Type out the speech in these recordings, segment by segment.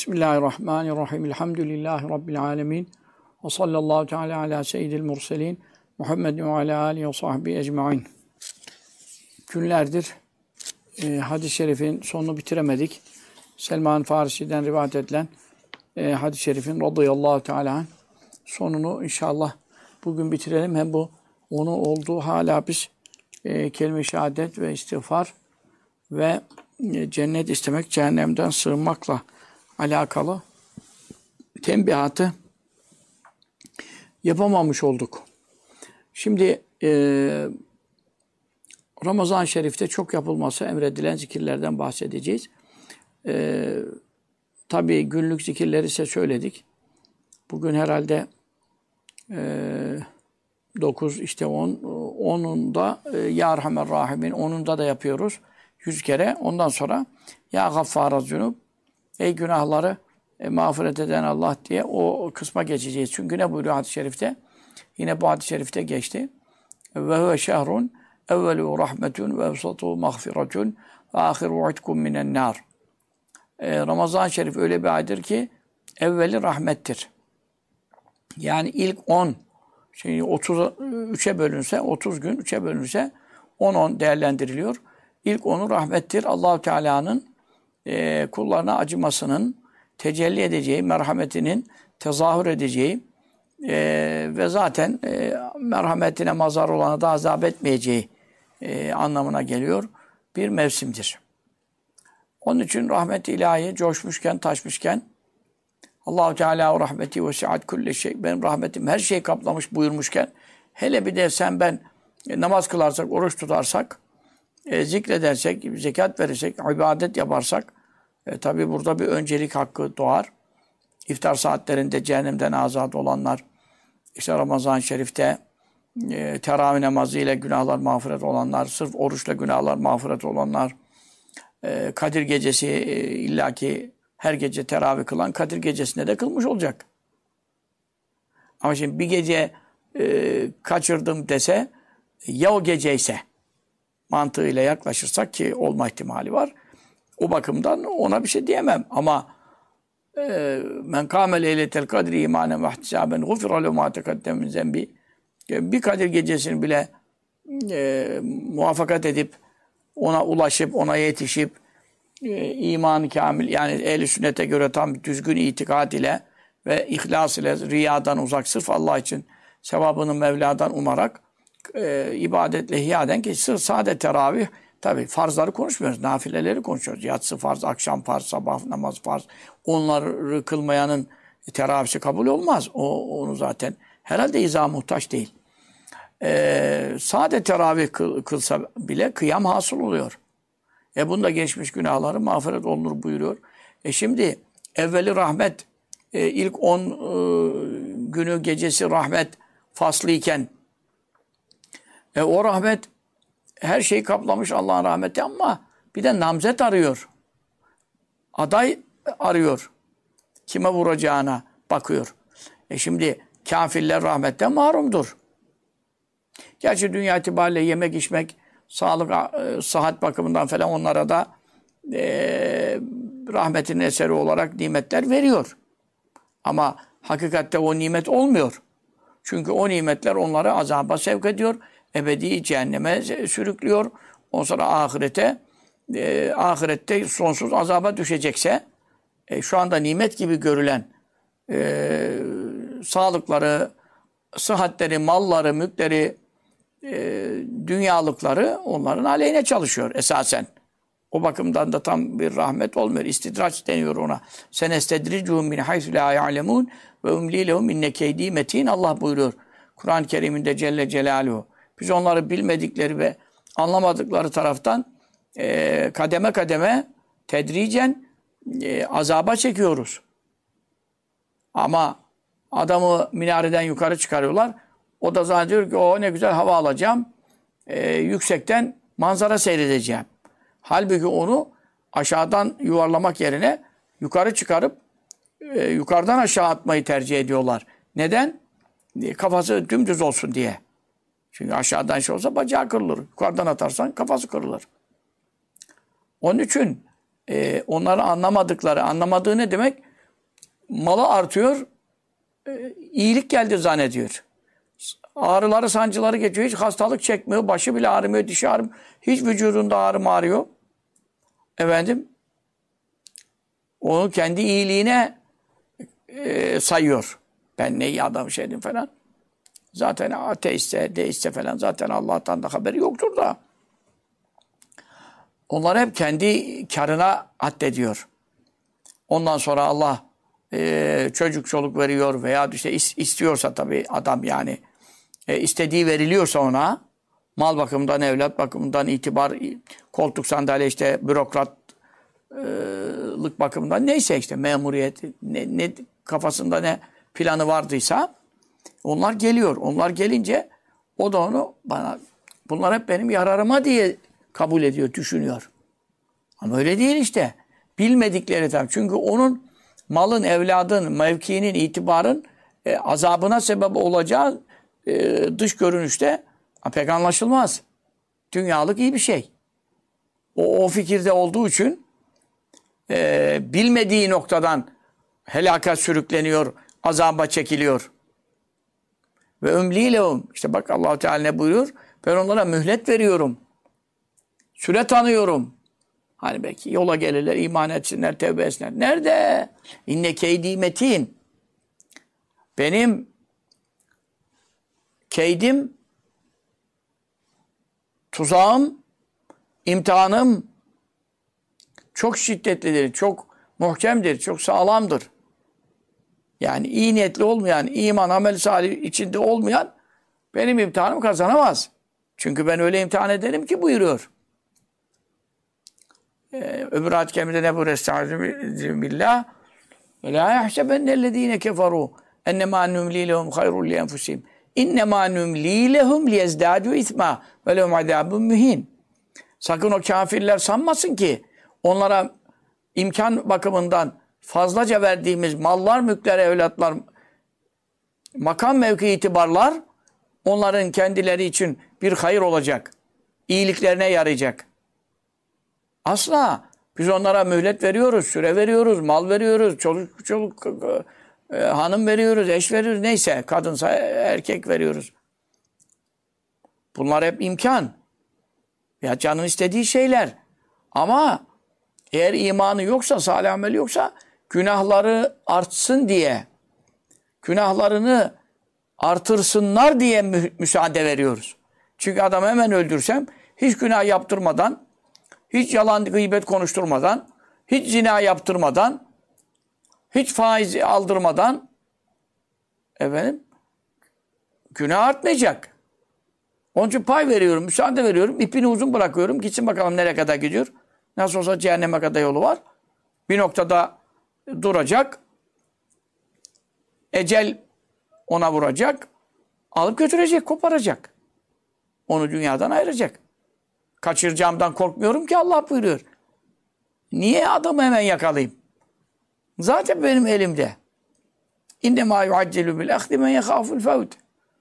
Bismillahirrahmanirrahim. Elhamdülillahi Rabbil alemin. Ve sallallahu teala ala seyyidil murselin. Muhammedin ve ala alihi ve sahbihi ecma'in. Günlerdir hadis-i şerifin sonunu bitiremedik. Selman Farisi'den rivayet edilen hadis-i şerifin radıyallahu teala anh sonunu inşallah bugün bitirelim. Hem bu onu olduğu hala biz kelime-i şehadet ve istiğfar ve cennet istemek, cehennemden sığınmakla alakalı tembihatı yapamamış olduk. Şimdi Ramazan-ı Şerif'te çok yapılması emredilen zikirlerden bahsedeceğiz. Tabii günlük zikirleri ise söyledik. Bugün herhalde 9 işte 10 10'unda Ya Erhamer Rahimin 10'unda da yapıyoruz 100 kere. Ondan sonra Ya Gaffara Zünub, ey günahları mağfiret eden Allah diye o kısma geçeceğiz. Çünkü ne buyuruyor hadis-i şerifte? Yine bu hadis-i şerifte geçti. Ve huve şehrun evvelu rahmetun ve evsatu mağfiretun ve ahiru itkun minen nar. Ramazan-ı Şerif öyle bir aydır ki evveli rahmettir. Yani ilk 10 şimdi 33'e bölünse 30 gün 3'e bölünse 10 değerlendiriliyor. İlk 10'u rahmettir. Allah-u Teala'nın kullarına acımasının tecelli edeceği, merhametinin tezahür edeceği ve zaten merhametine mazhar olana da azap etmeyeceği anlamına geliyor. Bir mevsimdir. Onun için rahmet-i ilahi coşmuşken, taşmışken Allah-u Teala o rahmeti vesiat kulle şey, benim rahmetim her şeyi kaplamış buyurmuşken, hele bir de sen ben namaz kılarsak, oruç tutarsak, zikredersek, zekat verirsek, ibadet yaparsak, tabi burada bir öncelik hakkı doğar. İftar saatlerinde cehennemden azat olanlar, işte Ramazan-ı Şerif'te teravih namazı ile günahlar mağfiret olanlar, sırf oruçla günahlar mağfiret olanlar, Kadir gecesi illaki her gece teravih kılan Kadir gecesinde de kılmış olacak. Ama şimdi bir gece kaçırdım dese, ya o geceyse mantığıyla yaklaşırsak ki olma ihtimali var. O bakımdan ona bir şey diyemem. Ama men kâme leyletel kadri imanen ve ihtisâben gufira lehu mâ teqaddeme min zenbi. Bir Kadir gecesini bile muvaffakat edip ona ulaşıp ona yetişip iman-ı kamil yani ehl-i sünnete göre tam düzgün itikad ile ve ihlas ile riyadan uzak sırf Allah için sevabını Mevla'dan umarak ibadetle ihya eden ki sırf sade teravih tabi farzları konuşmuyoruz. Nafileleri konuşuyoruz. Yatsı farz, akşam farz, sabah namaz farz. Onları kılmayanın teravihsi kabul olmaz. Onu zaten herhalde izah muhtaç değil. Sade teravih kılsa bile kıyam hasıl oluyor. Bunda geçmiş günahları mağfiret olunur buyuruyor. Şimdi evveli rahmet, ilk 10 günü gecesi rahmet faslı iken o rahmet her şeyi kaplamış Allah'ın rahmeti ama bir de namzet arıyor. Aday arıyor. Kime vuracağına bakıyor. Şimdi kafirler rahmetten mahrumdur. Gerçi dünya itibariyle yemek içmek, sağlık, sıhhat bakımından falan onlara da rahmetin eseri olarak nimetler veriyor. Ama hakikatte o nimet olmuyor. Çünkü o nimetler onları azaba sevk ediyor. Ebedi cehenneme sürüklüyor. Ondan sonra ahirette sonsuz azaba düşecekse şu anda nimet gibi görülen sağlıkları, sıhhatleri, malları, mülkleri, dünyalıkları onların aleyhine çalışıyor esasen. O bakımdan da tam bir rahmet olmuyor. İstidraç deniyor ona. Sen estedricuhum min haythu la ya'lemun ve umli lehum inne keydi metin. Allah buyuruyor. Kur'an-ı Kerim'inde Celle Celaluhu. Biz onları bilmedikleri ve anlamadıkları taraftan kademe kademe tedricen azaba çekiyoruz. Ama adamı minareden yukarı çıkarıyorlar. O da zannediyor ki o ne güzel hava alacağım. Yüksekten manzara seyredeceğim. Halbuki onu aşağıdan yuvarlamak yerine yukarı çıkarıp yukarıdan aşağı atmayı tercih ediyorlar. Neden? Kafası dümdüz olsun diye. Çünkü aşağıdan şey olsa bacağı kırılır. Yukarıdan atarsan kafası kırılır. Onun için onları anlamadığı ne demek? malı artıyor, iyilik geldi zannediyor. Ağrıları, sancıları geçiyor. Hiç hastalık çekmiyor. Başı bile ağrımıyor, dişi ağrımıyor. Hiç vücudunda ağrıyor. Efendim, onu kendi iyiliğine sayıyor. Ben ne iyi adam şeydim falan. Zaten ateistse, deistse falan zaten Allah'tan da haberi yoktur da. Onlar hep kendi karına addediyor. Ondan sonra Allah çocuk çoluk veriyor veya işte istiyorsa tabii adam yani istediği veriliyorsa ona mal bakımından, evlat bakımından, itibar, koltuk sandalye işte bürokratlık bakımından neyse işte memuriyet ne kafasında ne planı vardıysa onlar geliyor. Onlar gelince o da onu bana bunlar hep benim yararıma diye kabul ediyor, düşünüyor. Ama öyle değil işte. Bilmedikleri tabii. Çünkü onun malın, evladın, mevkiinin, itibarın azabına sebep olacağı dış görünüşte pek anlaşılmaz. Dünyalık iyi bir şey. O fikirde olduğu için bilmediği noktadan helaka sürükleniyor, azaba çekiliyor. Ve ömlîlehum. İşte bak Allah-u Teala ne buyuruyor? Ben onlara mühlet veriyorum. Süre tanıyorum. Hani belki yola gelirler, iman etsinler, tevbe etsinler. Nerede? İnne keydi metin. Benim keydim, tuzağım, imtihanım çok şiddetlidir, çok muhkemdir, çok sağlamdır. Yani iyi niyetli olmayan, iman, amel salih içinde olmayan benim imtihanımı kazanamaz. Çünkü ben öyle imtihan ederim ki buyuruyor. Öbür ayet-i kerimede ne buyuruyor? Estaizu billah. Ve la yahsebennellezîne keferû ennemâ numlî lehum hayrun li enfusihim. İnnemâ numlî lehum liyezdâdû ithmâ ve lehum azâbun mühîn. Sakın o kafirler sanmasın ki onlara imkan bakımından fazlaca verdiğimiz mallar, mülkler, evlatlar, makam, mevki, itibarlar onların kendileri için bir hayır olacak. İyiliklerine yarayacak. Asla. Biz onlara mühlet veriyoruz, süre veriyoruz, mal veriyoruz, çoluk hanım veriyoruz, eş veriyoruz, neyse kadınsa erkek veriyoruz. Bunlar hep imkan. Ya canın istediği şeyler. Ama eğer imanı yoksa, salih ameli yoksa günahları artsın diye, günahlarını artırsınlar diye müsaade veriyoruz. Çünkü adamı hemen öldürsem, hiç günah yaptırmadan, hiç yalan, gıybet konuşturmadan, hiç zina yaptırmadan, hiç faiz aldırmadan, günah artmayacak. Onun için pay veriyorum, müsaade veriyorum, ipini uzun bırakıyorum, gitsin bakalım nereye kadar gidiyor. Nasıl olsa cehenneme kadar yolu var. Bir noktada duracak, ecel ona vuracak, alıp götürecek, koparacak. Onu dünyadan ayıracak. Kaçıracağımdan korkmuyorum ki Allah buyuruyor. Niye adamı hemen yakalayayım? Zaten benim elimde. İnnemâ yuaccelu bil ahdi men yehâful fevt.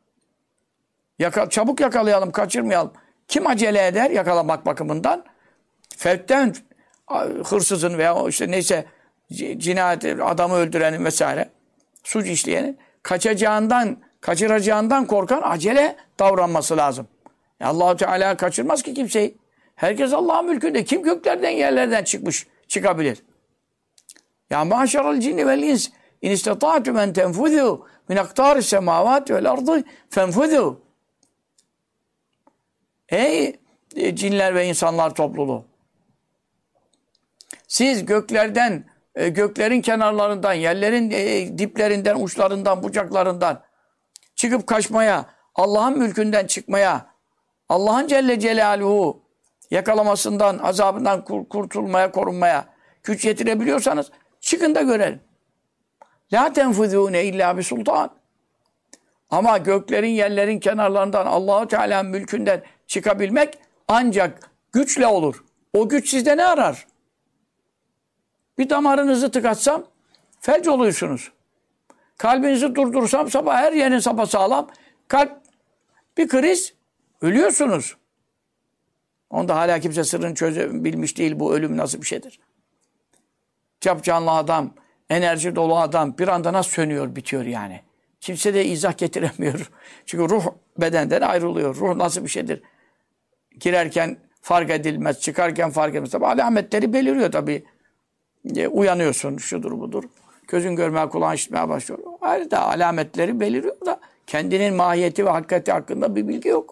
Çabuk yakalayalım, kaçırmayalım. Kim acele eder yakalamak bakımından? Fevtten hırsızın veya işte neyse cinayet, adamı öldürenin vesaire suç işleyenin kaçıracağından korkan acele davranması lazım. Allah-u Teala kaçırmaz ki kimseyi. Herkes Allah'ın mülkünde. Kim göklerden yerlerden çıkabilir? Ya maşaral cinni vel ins in istata'tu men tenfudhu min aktaris semavati vel ardı fenfudhu. Ey cinler ve insanlar topluluğu. Siz göklerden, göklerin kenarlarından, yerlerin diplerinden, uçlarından, bucaklarından çıkıp kaçmaya, Allah'ın mülkünden çıkmaya, Allah'ın Celle Celaluhu yakalamasından, azabından kurtulmaya, korunmaya güç yetirebiliyorsanız çıkın da görelim. La tenfuzûne illa bi sultan. Ama göklerin, yerlerin kenarlarından Allah-u Teala'nın mülkünden çıkabilmek ancak güçle olur. O güç sizde ne arar? Bir damarınızı tıkatsam felç oluyorsunuz. Kalbinizi durdursam sabah her yerin sapasağlam. Kalp bir kriz ölüyorsunuz. Onda hala kimse sırrını çözebilmiş değil bu ölüm nasıl bir şeydir. Capcanlı adam enerji dolu adam bir anda nasıl sönüyor, bitiyor yani. Kimse de izah getiremiyor. Çünkü ruh bedenden ayrılıyor. Ruh nasıl bir şeydir? Girerken fark edilmez, çıkarken fark edilmez. Tabi alametleri beliriyor tabii. Uyanıyorsun, şudur budur. Gözün görmeye, kulağın işitmeye başlıyor. Ayrıca da alametleri beliriyor da kendinin mahiyeti ve hakikati hakkında bir bilgi yok.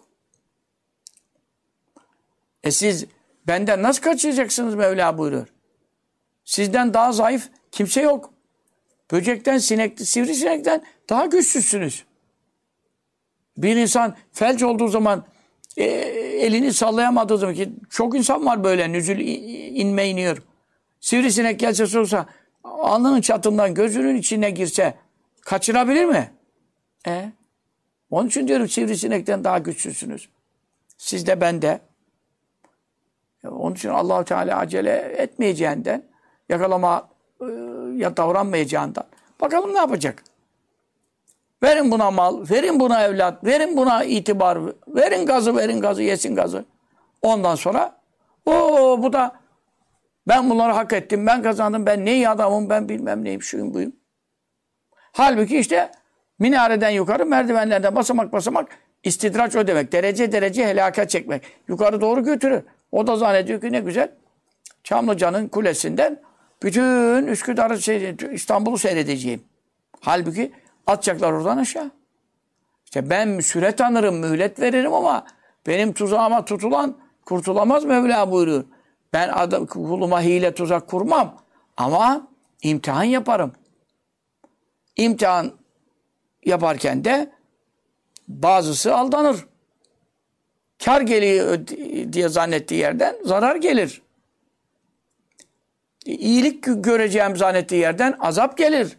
Siz benden nasıl kaçacaksınız Mevla buyuruyor. Sizden daha zayıf kimse yok. Böcekten, sivrisinekten daha güçsüzsünüz. Bir insan felç olduğu zaman elini sallayamadığı zaman ki çok insan var böyle nüzül inme iniyor. Sivrisinek gelse sorsa alnının çatından gözünün içine girse kaçırabilir mi? Onun için diyorum sivrisinekten daha güçsüzsünüz. Siz de ben de. Onun için Allah-u Teala acele etmeyeceğinden, yakalama ya davranmayacağından. Bakalım ne yapacak? Verin buna mal, verin buna evlat, verin buna itibar, verin gazı, yesin gazı. Ondan sonra bu da ben bunları hak ettim, ben kazandım, ben ne iyi adamım, ben bilmem neyim, şuyum buyum. Halbuki işte minareden yukarı, merdivenlerden basamak basamak istidraç o demek. Derece derece helaka çekmek. Yukarı doğru götürür. O da zannediyor ki ne güzel. Çamlıca'nın kulesinden bütün Üsküdar'ı İstanbul'u seyredeceğim. Halbuki atacaklar oradan aşağı. İşte ben süre tanırım, mühlet veririm ama benim tuzağıma tutulan kurtulamaz Mevla buyuruyor. Ben kuluma hile tuzak kurmam ama imtihan yaparım. İmtihan yaparken de bazısı aldanır. Kar geliyor diye zannettiği yerden zarar gelir. İyilik göreceğim zannettiği yerden azap gelir.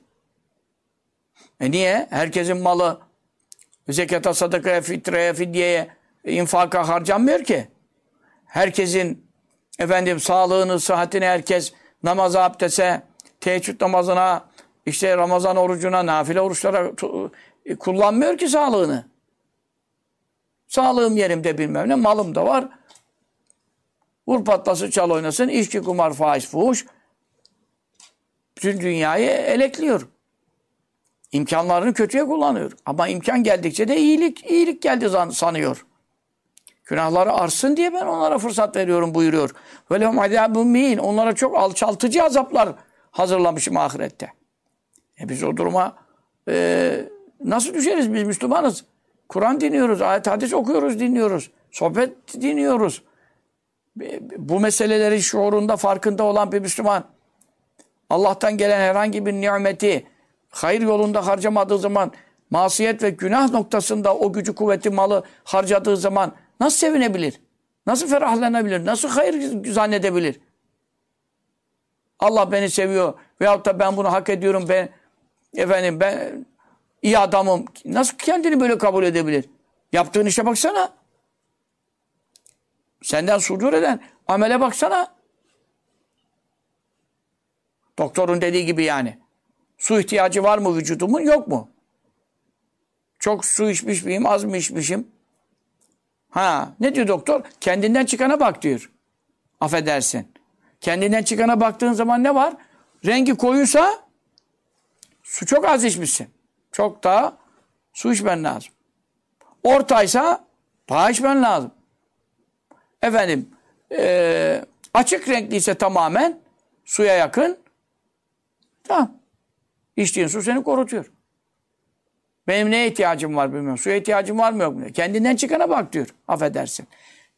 Niye? Herkesin malı zekata, sadakaya, fitreye, fidyeye, infaka harcanmıyor ki. Herkesin sağlığını, sıhhatini herkes namaza, abdese, teheccüd namazına, işte Ramazan orucuna, nafile oruçlara kullanmıyor ki sağlığını. Sağlığım yerimde bilmem ne, malım da var. Vur patlasın, çal oynasın, içki, kumar, faiz, fuhuş. Bütün dünyayı elekliyor. İmkanlarını kötüye kullanıyor. Ama imkan geldikçe de iyilik geldi sanıyor. Günahları arsın diye ben onlara fırsat veriyorum buyuruyor. Ve lehum azâbun muhin. Onlara çok alçaltıcı azaplar hazırlamışım ahirette. Biz o duruma nasıl düşeriz? Biz Müslümanız. Kur'an dinliyoruz, ayet hadis okuyoruz, dinliyoruz. Sohbet dinliyoruz. Bu meselelerin şuurunda, farkında olan bir Müslüman Allah'tan gelen herhangi bir nimeti hayır yolunda harcamadığı zaman, masiyet ve günah noktasında o gücü, kuvveti, malı harcadığı zaman nasıl sevinebilir? Nasıl ferahlanabilir? Nasıl hayır zannedebilir? Allah beni seviyor veyahut da ben bunu hak ediyorum, ben iyi adamım. Nasıl kendini böyle kabul edebilir? Yaptığın işe baksana. Senden sudur eden amele baksana. Doktorun dediği gibi yani. Su ihtiyacı var mı vücudumun, yok mu? Çok su içmiş miyim, az mı içmişim? Ne diyor doktor? Kendinden çıkana bak diyor. Affedersin. Kendinden çıkana baktığın zaman ne var? Rengi koyuysa su çok az içmişsin. Çok daha su içmen lazım. Ortaysa daha içmen lazım. Açık renkliyse tamamen suya yakın. Tamam. İçtiğin su seni korutuyor. Benim neye ihtiyacım var bilmiyorum. Suya ihtiyacım var mı yok mu? Kendinden çıkana bak diyor. Affedersin.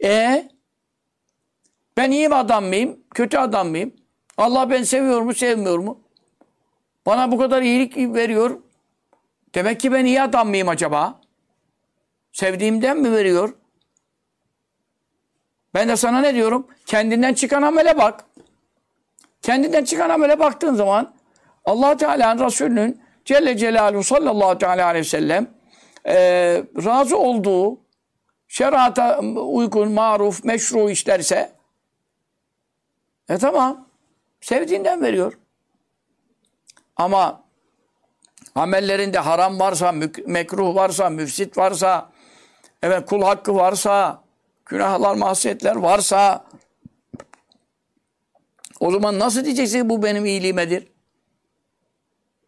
Ben iyi adam mıyım? Kötü adam mıyım? Allah beni seviyor mu, sevmiyor mu? Bana bu kadar iyilik veriyor. Demek ki ben iyi adam mıyım acaba? Sevdiğimden mi veriyor? Ben de sana ne diyorum? Kendinden çıkan amele bak. Kendinden çıkan amele baktığın zaman Allah Teala'nın Resulü'nün Celle Celaluhu sallallahu teala aleyhi ve sellem razı olduğu şerata uygun, maruf, meşru işlerse tamam. Sevdiğinden veriyor. Ama amellerinde haram varsa, mekruh varsa, müfsit varsa, kul hakkı varsa, günahlar, masiyetler varsa o zaman nasıl diyeceksin bu benim iyiliğimedir?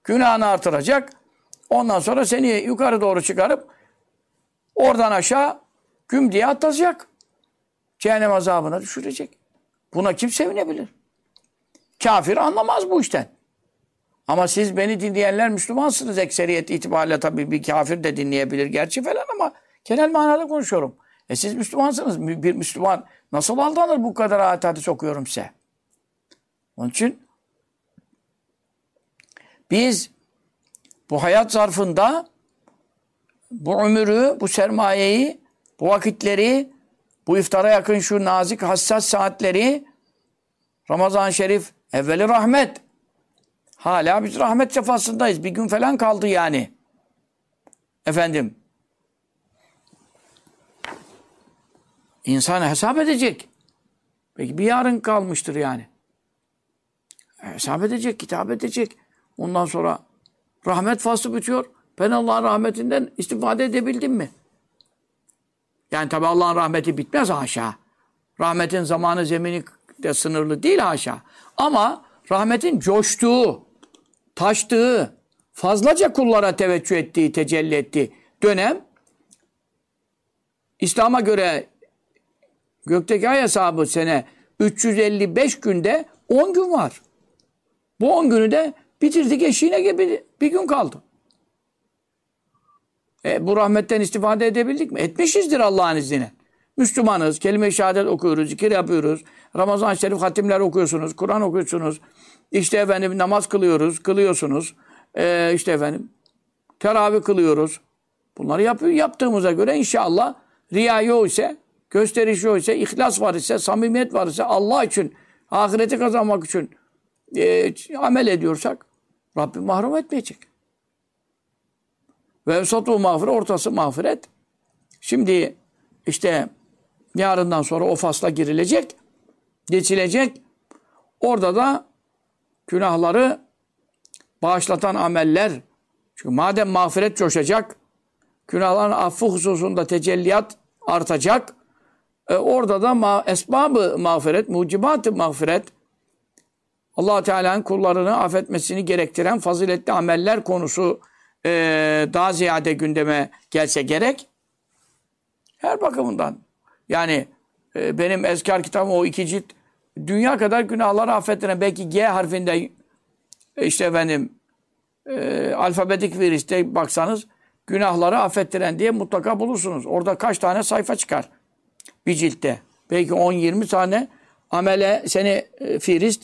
Günahını artıracak. Ondan sonra seni yukarı doğru çıkarıp oradan aşağı güm diye atacak. Cehennem azabına düşürecek. Buna kim sevinebilir? Kafir anlamaz bu işten. Ama siz beni dinleyenler Müslümansınız. Ekseriyet itibariyle tabii bir kafir de dinleyebilir gerçi falan ama genel manada konuşuyorum. Siz Müslümansınız. Bir Müslüman nasıl aldanır bu kadar ayet hadis okuyorum size? Onun için biz bu hayat zarfında bu ömrü, bu sermayeyi, bu vakitleri, bu iftara yakın şu nazik, hassas saatleri Ramazan-ı Şerif evveli rahmet. Hala biz rahmet sefasındayız. Bir gün falan kaldı yani. Efendim. İnsan hesap edecek. Peki bir yarın kalmıştır yani. Hesap edecek, kitap edecek. Ondan sonra rahmet faslı bitiyor. Ben Allah'ın rahmetinden istifade edebildim mi? Yani tabi Allah'ın rahmeti bitmez haşa. Rahmetin zamanı zemini de sınırlı değil haşa. Ama rahmetin coştuğu, taştığı, fazlaca kullara teveccüh ettiği, tecelli ettiği dönem İslam'a göre gökteki ay hesabı sene 355 günde 10 gün var. Bu 10 günü de bitirdik eşiğine gibi bir gün kaldı. Bu rahmetten istifade edebildik mi? Etmişizdir Allah'ın izniyle. Müslümanız, kelime-i şehadet okuyoruz, zikir yapıyoruz. Ramazan-ı Şerif hatimler okuyorsunuz, Kur'an okuyorsunuz. İşte efendim namaz kılıyorsunuz. İşte efendim teravih kılıyoruz. Bunları yaptığımıza göre inşallah riya yok ise, gösteriş yok ise, ihlas var ise, samimiyet var ise, Allah için, ahireti kazanmak için amel ediyorsak Rabbim mahrum etmeyecek. Ve evsatu mağfiret, ortası mağfiret. Şimdi işte yarından sonra o fasla girilecek, geçilecek. Orada da günahları bağışlatan ameller. Çünkü madem mağfiret coşacak, günahların affı hususunda tecelliyat artacak. Orada da esbab-ı mağfiret, mucibat-ı mağfiret, Allah Teala'nın kullarını affetmesini gerektiren faziletli ameller konusu daha ziyade gündeme gelse gerek. Her bakımından. Yani benim ezkar kitabım o 2 cilt dünya kadar günahları affettiren, belki G harfinde işte efendim alfabetik viriste baksanız günahları affettiren diye mutlaka bulursunuz. Orada kaç tane sayfa çıkar bir ciltte. Belki 10-20 tane amele seni firist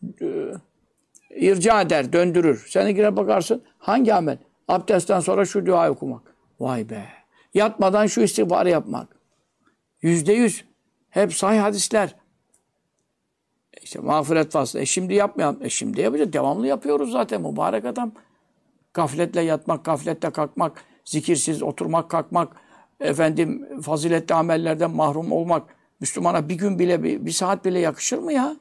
irca eder, döndürür. Sen de girer bakarsın hangi amel? Abdestten sonra şu duayı okumak. Vay be. Yatmadan şu istiğfarı yapmak. %100. Hep sahih hadisler. İşte mağfiret faslı. Şimdi yapmayalım. Şimdi yapacağız. Devamlı yapıyoruz zaten. Mübarek adam. Gafletle yatmak, gafletle kalkmak, zikirsiz oturmak, kalkmak, efendim faziletli amellerden mahrum olmak. Müslümana bir gün bile, bir saat bile yakışır mı ya?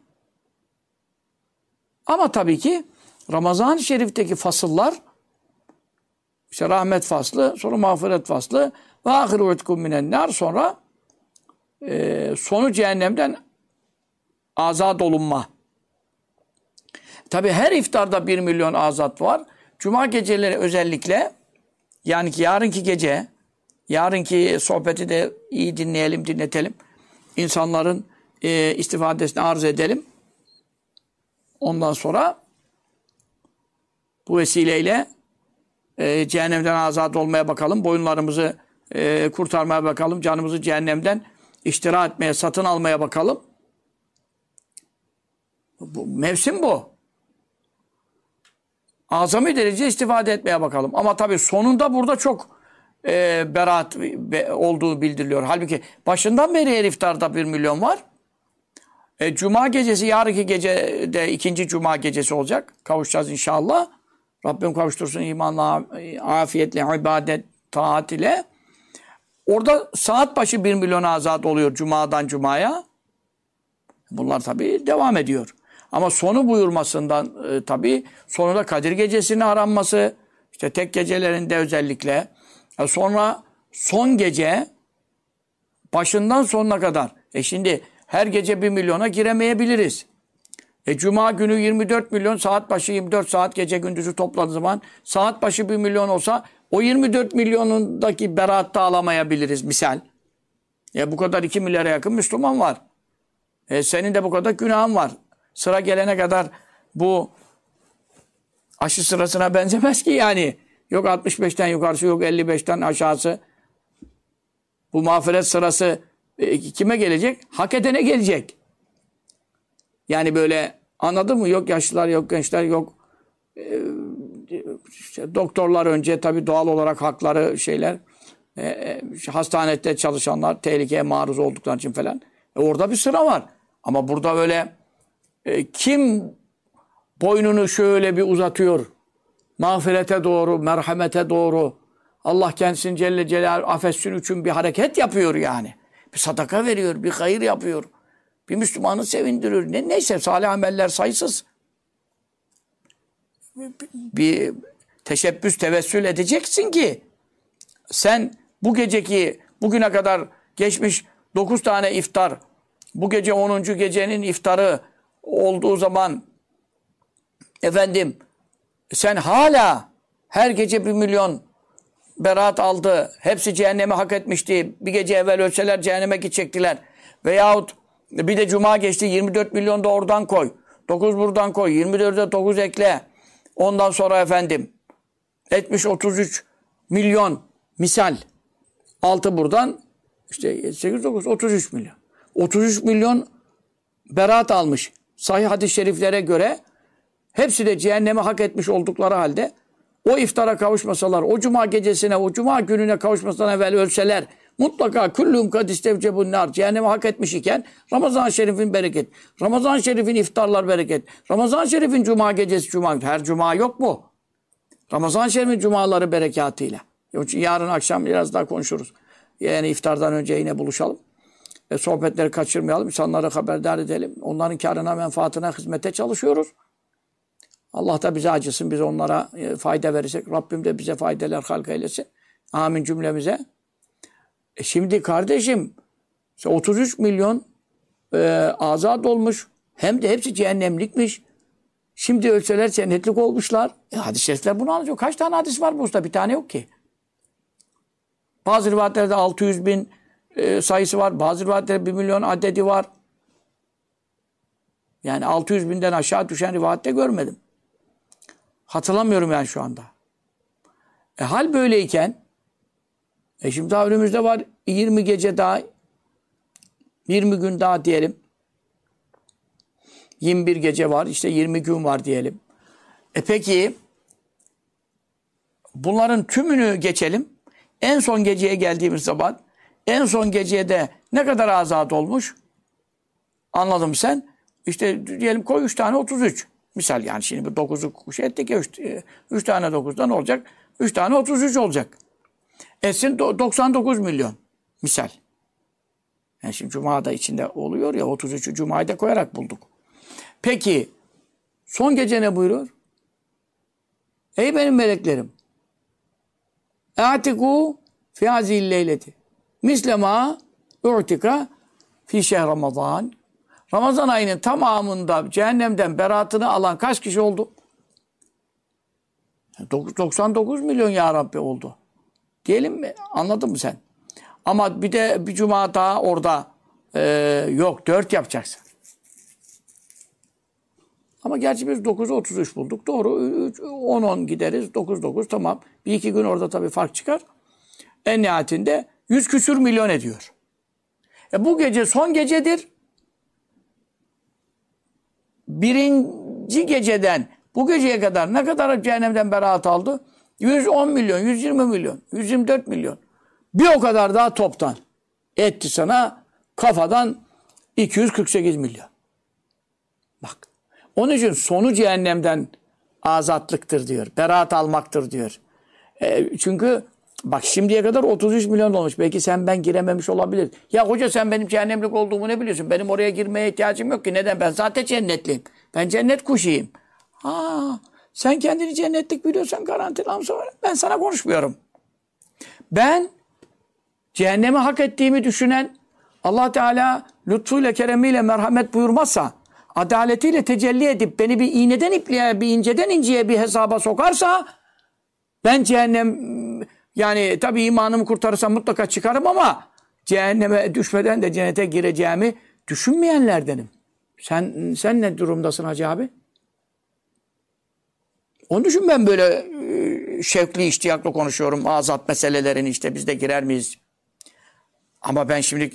Ama tabii ki Ramazan-ı Şerif'teki fasıllar, işte rahmet faslı, sonra mağfiret faslı ve ahiru etkum minennar, sonra sonu cehennemden azat olunma. Tabii her iftarda 1 milyon azat var. Cuma geceleri özellikle, yani ki yarınki gece, yarınki sohbeti de iyi dinleyelim, dinletelim. İnsanların istifadesini arz edelim. Ondan sonra bu vesileyle cehennemden azat olmaya bakalım. Boyunlarımızı kurtarmaya bakalım. Canımızı cehennemden iştira etmeye, satın almaya bakalım. Mevsim bu. Azami derece istifade etmeye bakalım. Ama tabii sonunda burada çok beraat olduğu bildiriliyor. Halbuki başından beri her iftarda 1 milyon var. Cuma gecesi, yarınki gece de 2. Cuma gecesi olacak. Kavuşacağız inşallah. Rabbim kavuştursun imanla, afiyetle, ibadet, taat ile. Orada saat başı 1 milyon azat oluyor Cuma'dan Cuma'ya. Bunlar tabii devam ediyor. Ama sonu buyurmasından tabii sonunda Kadir Gecesi'nin aranması, işte tek gecelerinde özellikle. Sonra son gece başından sonuna kadar. Şimdi her gece 1 milyona giremeyebiliriz. Cuma günü 24 milyon, saat başı 24 saat, gece gündüzü topladığı zaman saat başı 1 milyon olsa o 24 milyonundaki beraatta alamayabiliriz misal. Bu kadar 2 milyara yakın Müslüman var. Senin de bu kadar günahın var. Sıra gelene kadar bu aşı sırasına benzemez ki yani. Yok 65'ten yukarısı, yok 55'ten aşağısı. Bu mağfiret sırası kime gelecek? Hak edene gelecek. Yani böyle, anladın mı? Yok yaşlılar, yok gençler, yok işte doktorlar önce tabii doğal olarak hakları şeyler, hastanede çalışanlar tehlikeye maruz oldukları için falan. Orada bir sıra var. Ama burada öyle kim boynunu şöyle bir uzatıyor, mağfirete doğru, merhamete doğru, Allah kendisini Celle Celaluhu affetsin için bir hareket yapıyor yani. Bir sadaka veriyor, bir hayır yapıyor. Bir Müslümanı sevindiriyor. Neyse salih ameller sayısız. Bir teşebbüs, tevessül edeceksin ki sen bu geceki, bugüne kadar geçmiş 9 tane iftar, bu gece 10. gecenin iftarı olduğu zaman efendim sen hala her gece 1 milyon beraat aldı. Hepsi cehenneme hak etmişti. Bir gece evvel ölseler cehenneme gidecektiler. Veyahut bir de cuma geçti, 24 milyon da oradan koy. 9 buradan koy. 24'e 9 ekle. Ondan sonra efendim 33 milyon misal. 6 buradan işte 8 9 33 milyon. 33 milyon beraat almış. Sahih hadis-i şeriflere göre hepsi de cehenneme hak etmiş oldukları halde o iftara kavuşmasalar, o cuma gecesine, o cuma gününe kavuşmasadan evvel ölseler, mutlaka kullum kad istevcebun nar, cehenneme hak etmiş iken Ramazan-ı Şerif'in bereket, Ramazan-ı Şerif'in iftarlar bereket, Ramazan-ı Şerif'in cuma gecesi, cuma, her cuma yok mu? Ramazan-ı Şerif'in cumaları berekatıyla. Yarın akşam biraz daha konuşuruz. Yani iftardan önce yine buluşalım. Sohbetleri kaçırmayalım, insanları haberdar edelim. Onların kârına, menfaatine, hizmete çalışıyoruz. Allah da bize acısın, biz onlara fayda verirsek, Rabbim de bize faydeler halk eylesin. Amin cümlemize. Şimdi kardeşim, 33 milyon azat olmuş, hem de hepsi cehennemlikmiş. Şimdi ölseler cennetlik olmuşlar. Hadis-i şerifler bunu anlatıyor. Kaç tane hadis var bu usta? Bir tane yok ki. Bazı rivayetlerde 600 bin sayısı var. Bazı rivayetlerde 1 milyon adedi var. Yani 600 binden aşağı düşen rivayette görmedim. Hatırlamıyorum yani şu anda. Hal böyleyken şimdi daha önümüzde var 20 gece daha, 20 gün daha diyelim. 21 gece var, işte 20 gün var diyelim. Peki bunların tümünü geçelim. En son geceye geldiğimiz zaman en son geceye de ne kadar azat olmuş? Anladın sen? İşte diyelim koy 3 tane 33. Misal yani şimdi 9'u şey ettik ya 3 tane 9'dan olacak. 3 tane 33 olacak. Etsin 99 milyon. Misal. Yani şimdi Cuma'da içinde oluyor ya 33'ü Cuma'yı da koyarak bulduk. Peki son gece ne buyuruyor? Ey benim meleklerim. A'tiku fi hazil leyleti. Mislema u'tika fi şehr Ramazan. Ramazan ayının tamamında cehennemden beraatını alan kaç kişi oldu? 99 milyon ya Rabbi oldu. Diyelim mi? Anladın mı sen? Ama bir de bir cuma daha orada yok 4 yapacaksın. Ama gerçi biz 9'u 33 bulduk. Doğru 10-10 gideriz. 9-9 tamam. Bir iki gün orada tabii fark çıkar. En nihayetinde 100 küsür milyon ediyor. Bu gece son gecedir. Birinci geceden bu geceye kadar ne kadar cehennemden beraat aldı? 110 milyon, 120 milyon, 124 milyon. Bir o kadar daha toptan etti sana kafadan 248 milyon. Bak. Onun için sonu cehennemden azatlıktır diyor. Beraat almaktır diyor. Çünkü bak şimdiye kadar 33 milyon olmuş. Belki sen ben girememiş olabilir. Ya hoca sen benim cehennemlik olduğumu ne biliyorsun? Benim oraya girmeye ihtiyacım yok ki. Neden? Ben zaten cennetliyim. Ben cennet kuşuyum. Sen kendini cennetlik biliyorsan garantilamsa ben sana konuşmuyorum. Ben cehennemi hak ettiğimi düşünen Allah Teala lütfuyla, keremiyle merhamet buyurmazsa adaletiyle tecelli edip beni bir iğneden ipliğe, bir inceden inceye bir hesaba sokarsa ben cehennem, yani tabii imanımı kurtarırsam mutlaka çıkarım ama cehenneme düşmeden de cennete gireceğimi düşünmeyenlerdenim. Sen ne durumdasın Hacı abi? Onun için ben böyle şevkli, iştiyaklı konuşuyorum. Azat meselelerini işte biz de girer miyiz? Ama ben şimdi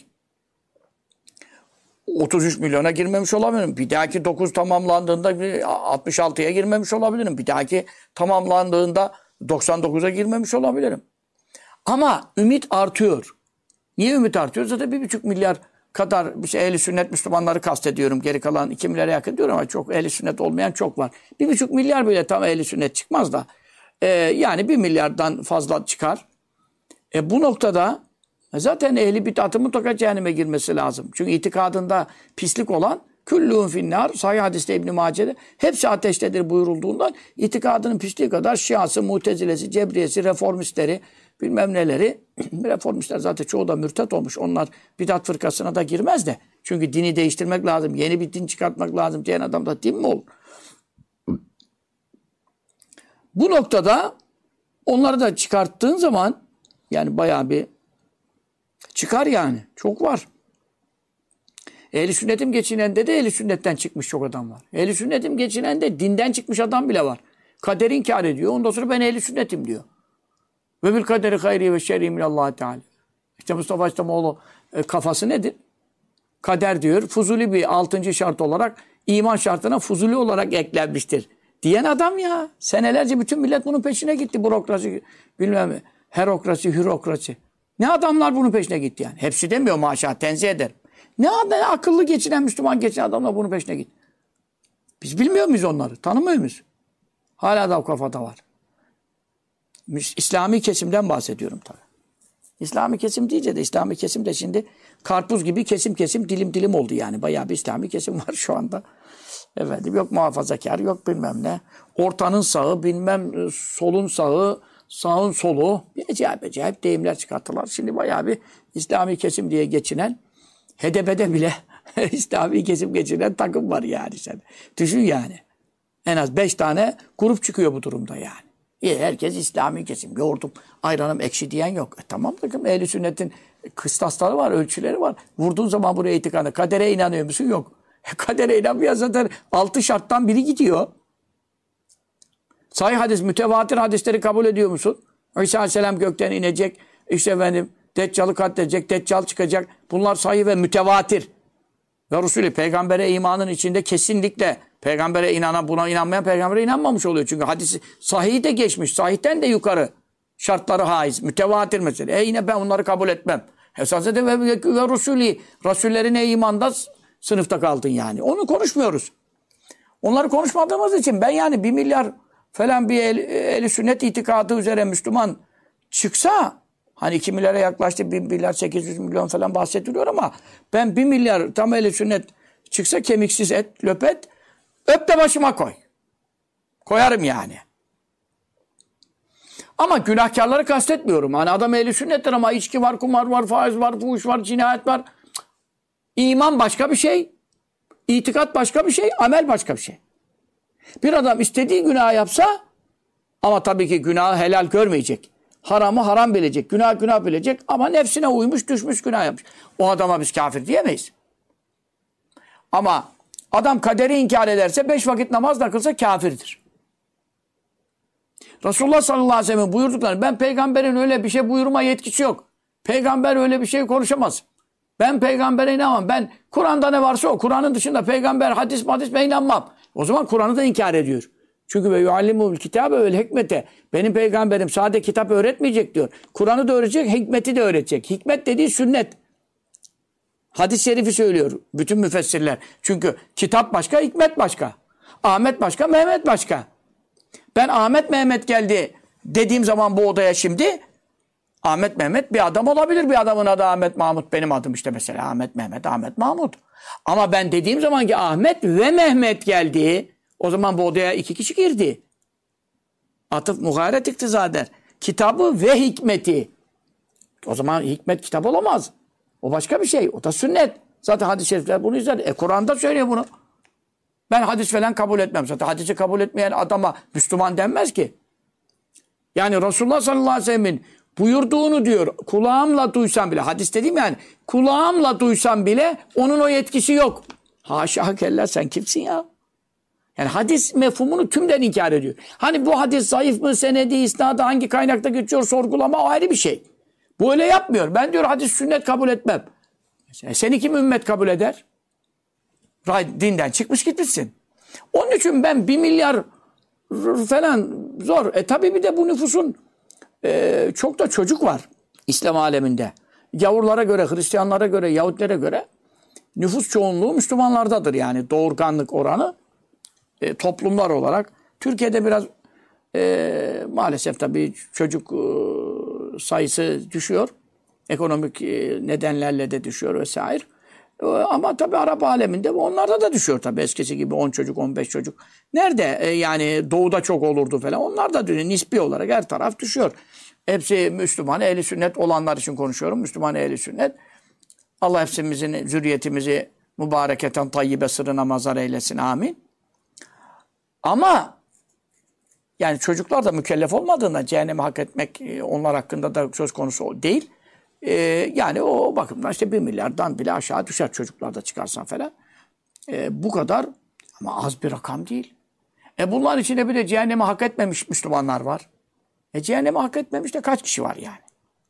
33 milyona girmemiş olabilirim. Bir dahaki 9 tamamlandığında 66'ya girmemiş olabilirim. Bir dahaki tamamlandığında 99'a girmemiş olabilirim. Ama ümit artıyor. Niye ümit artıyor? Zaten 1,5 milyar kadar bir şey, ehli sünnet Müslümanları kastediyorum. Geri kalan 2 milyara yakın diyorum ama çok ehli sünnet olmayan çok var. 1,5 milyar bile tam ehli sünnet çıkmaz da. Yani 1 milyardan fazla çıkar. Bu noktada zaten ehli bid'atın mutlaka cehenneme girmesi lazım. Çünkü itikadında pislik olan küllûhum finnâr, Sahih hadiste İbn-i Mace'de hepsi ateştedir buyurulduğundan itikadının pisliği kadar Şiası, Mutezilesi, Cebriyesi, Reformistleri bilmem neleri. Reformistler zaten çoğu da mürtet olmuş. Onlar bid'at fırkasına da girmez de. Çünkü dini değiştirmek lazım. Yeni bir din çıkartmak lazım diyen adam da din mi olur? Bu noktada onları da çıkarttığın zaman yani bayağı bir çıkar yani. Çok var. Ehl-i sünnetim geçinende de ehl-i sünnetten çıkmış çok adam var. Ehl-i sünnetim geçinende dinden çıkmış adam bile var. Kaderi inkar ediyor. Ondan sonra ben ehl-i sünnetim diyor. Ve bil kaderi hayri ve şerri minallah Teala. İşte Mustafa İslamoğlu kafası nedir? Kader diyor. Fuzuli bir 6. şart olarak iman şartına fuzuli olarak eklenmiştir. Diyen adam ya. Senelerce bütün millet bunun peşine gitti. Bürokrasi, bilmem ne. Herokrasi, hürokrasi. Ne adamlar bunun peşine gitti yani. Hepsi demiyor maşallah, tenzih ederim. Ne akıllı geçinen, Müslüman geçinen adamlar bunun peşine gitti. Biz bilmiyor muyuz onları? Tanımıyor muyuz? Hala da o kafada var. İslami kesimden bahsediyorum tabii. İslami kesim deyince de İslami kesim de şimdi karpuz gibi kesim kesim dilim dilim oldu yani. Bayağı bir İslami kesim var şu anda. Efendim yok muhafazakar, yok bilmem ne. Ortanın sağı, bilmem solun sağı, sağın solu. Acayip deyimler çıkarttılar. Şimdi bayağı bir İslami kesim diye geçinen, HDP'de bile İslami kesim geçinen takım var yani sen. Düşün yani. En az 5 tane grup çıkıyor bu durumda yani. Herkes İslami kesim. Yoğurdum, ayranım ekşi diyen yok. Tamam bakın ehl-i sünnetin kıstasları var, ölçüleri var. Vurduğun zaman buraya itikada. Kadere inanıyor musun? Yok. Kadere inanmıyor zaten 6 şarttan biri gidiyor. Sahih hadis, mütevatir hadisleri kabul ediyor musun? İsa Aleyhisselam gökten inecek. İşte efendim Deccal'ı katledecek, Deccal çıkacak. Bunlar sahih ve mütevatir. Ve Resulü peygambere imanın içinde kesinlikle peygambere inanan, buna inanmayan peygambere inanmamış oluyor. Çünkü hadisi sahih de geçmiş. Sahihten de yukarı şartları haiz. Mütevatir mesela. Yine ben onları kabul etmem. Esasen ve Resulü. Resullerine imanda sınıfta kaldın yani. Onu konuşmuyoruz. Onları konuşmadığımız için ben yani 1 milyar falan bir ehl-i sünnet itikadı üzere Müslüman çıksa hani 2 milyara yaklaştı 1 milyar 800 milyon falan bahsediliyor ama ben 1 milyar tam ehl-i sünnet çıksa kemiksiz et, löpet öp de başıma koy. Koyarım yani. Ama günahkarları kastetmiyorum. Hani adam ehl-i sünnettir ama içki var, kumar var, faiz var, fuhuş var, cinayet var. İman başka bir şey. İtikat başka bir şey. Amel başka bir şey. Bir adam istediği günah yapsa ama tabii ki günahı helal görmeyecek. Haramı haram bilecek. Günah bilecek ama nefsine uymuş, düşmüş, günah yapmış. O adama biz kafir diyemeyiz. Ama adam kaderi inkar ederse 5 vakit namaz da kılsa kafirdir. Resulullah sallallahu aleyhi ve sellem buyurdukları, ben peygamberin öyle bir şey buyurma yetkisi yok. Peygamber öyle bir şey konuşamaz. Ben peygambere inanmam. Ben Kur'an'da ne varsa o. Kur'an'ın dışında peygamber, hadis ben inanmam. O zaman Kur'an'ı da inkar ediyor. Çünkü ve yuallimul kitabe vel hikmete. Benim peygamberim sade kitap öğretmeyecek diyor. Kur'an'ı da öğretecek, hikmeti de öğretecek. Hikmet dediği sünnet. Hadis-i şerifi söylüyor bütün müfessirler. Çünkü kitap başka, hikmet başka. Ahmet başka, Mehmet başka. Ben Ahmet Mehmet geldi dediğim zaman bu odaya şimdi Ahmet Mehmet bir adam olabilir. Bir adamın adı Ahmet Mahmut. Benim adım işte mesela Ahmet Mehmet, Ahmet Mahmut. Ama ben dediğim zaman ki Ahmet ve Mehmet geldi. O zaman bu odaya 2 kişi girdi. Atıf mugaret iktiza eder. Kitabı ve hikmeti. O zaman hikmet kitap olamaz. O başka bir şey. O da sünnet. Zaten hadis-i şerifler bunu izler. Kur'an'da söylüyor bunu. Ben hadis falan kabul etmem. Zaten hadisi kabul etmeyen adama Müslüman denmez ki. Yani Resulullah sallallahu aleyhi ve sellem'in buyurduğunu diyor, kulağımla duysam bile, hadis dediğim yani, kulağımla duysam bile onun o yetkisi yok. Haşa kella, sen kimsin ya? Yani hadis mefhumunu tümden inkar ediyor. Hani bu hadis zayıf mı, senedi, isnadı, hangi kaynakta geçiyor, sorgulama, o ayrı bir şey. Bu öyle yapmıyor. Ben diyor hadis sünnet kabul etmem. Seni kim ümmet kabul eder? Dinden çıkmış gitmişsin. Onun için ben 1 milyar falan zor. Tabii bir de bu nüfusun çok da çocuk var İslam aleminde. Gavurlara göre, Hristiyanlara göre, Yahudilere göre nüfus çoğunluğu Müslümanlardadır yani doğurganlık oranı toplumlar olarak. Türkiye'de biraz maalesef tabii çocuk sayısı düşüyor. Ekonomik nedenlerle de düşüyor vesaire. Ama tabii Arap aleminde onlarda da düşüyor tabii. Eskisi gibi 10 çocuk, 15 çocuk. Nerede yani doğuda çok olurdu falan. Onlar da düşüyor. Nispi olarak her taraf düşüyor. Hepsi Müslüman, ehli sünnet olanlar için konuşuyorum. Müslüman, ehli sünnet. Allah hepsimizin zürriyetimizi mübareketen tayyibe sırrına mazhar eylesin. Amin. Ama yani çocuklar da mükellef olmadığından cehennemi hak etmek onlar hakkında da söz konusu değil. Yani o bakımdan işte 1 milyardan bile aşağı düşer çocuklar da çıkarsan falan. Bu kadar ama az bir rakam değil. Bunların içinde bir de cehennemi hak etmemiş Müslümanlar var. Cehennemi hak etmemiş de kaç kişi var yani?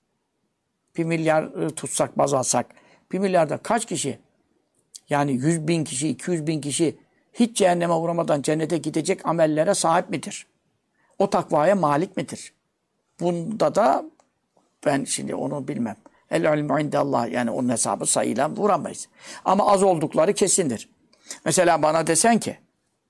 1 milyar tutsak, baz alsak 1 milyarda kaç kişi? Yani 100 bin kişi, 200 bin kişi hiç cehenneme uğramadan cennete gidecek amellere sahip midir? O takvaya malik midir? Bunda da ben şimdi onu bilmem. El-ilmu indallah, yani onun hesabı sayıyla vuramayız. Ama az oldukları kesindir. Mesela bana desen ki,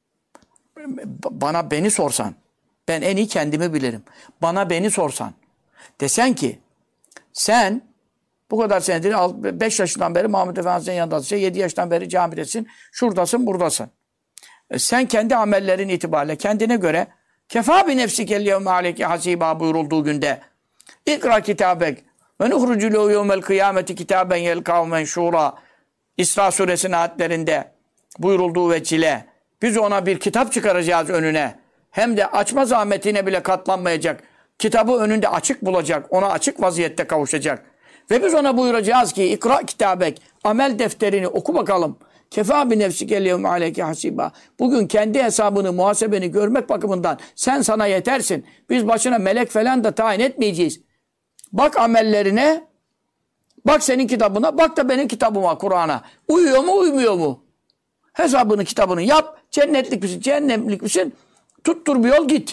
beni sorsan, ben en iyi kendimi bilirim. Beni sorsan, desen ki, sen bu kadar senedir 5 yaşından beri Mahmud Efendi'nin yanındasın, 7 yaşından beri camidesin, şuradasın, buradasın. Sen kendi amellerin itibariyle kendine göre kefa bi nefsike liyevme aleyke hasiba buyurulduğu günde İkra kitabek ve nuhrucu lehu yevmel kıyameti kitaben yelkav menşura İsra suresinin ayetlerinde buyurulduğu vecile biz ona bir kitap çıkaracağız önüne. Hem de açma zahmetine bile katlanmayacak. Kitabı önünde açık bulacak. Ona açık vaziyette kavuşacak. Ve biz ona buyuracağız ki ikra kitabek, amel defterini oku bakalım. Kefa bi nefsike liyevme aleyke hasiba. Bugün kendi hesabını, muhasebeni görmek bakımından sen sana yetersin. Biz başına melek falan da tayin etmeyeceğiz. Bak amellerine, bak senin kitabına, bak da benim kitabıma, Kur'an'a. Uyuyor mu, uymuyor mu? Hesabını, kitabını yap. Cennetlik misin, cehennemlik misin? Tuttur bir yol git.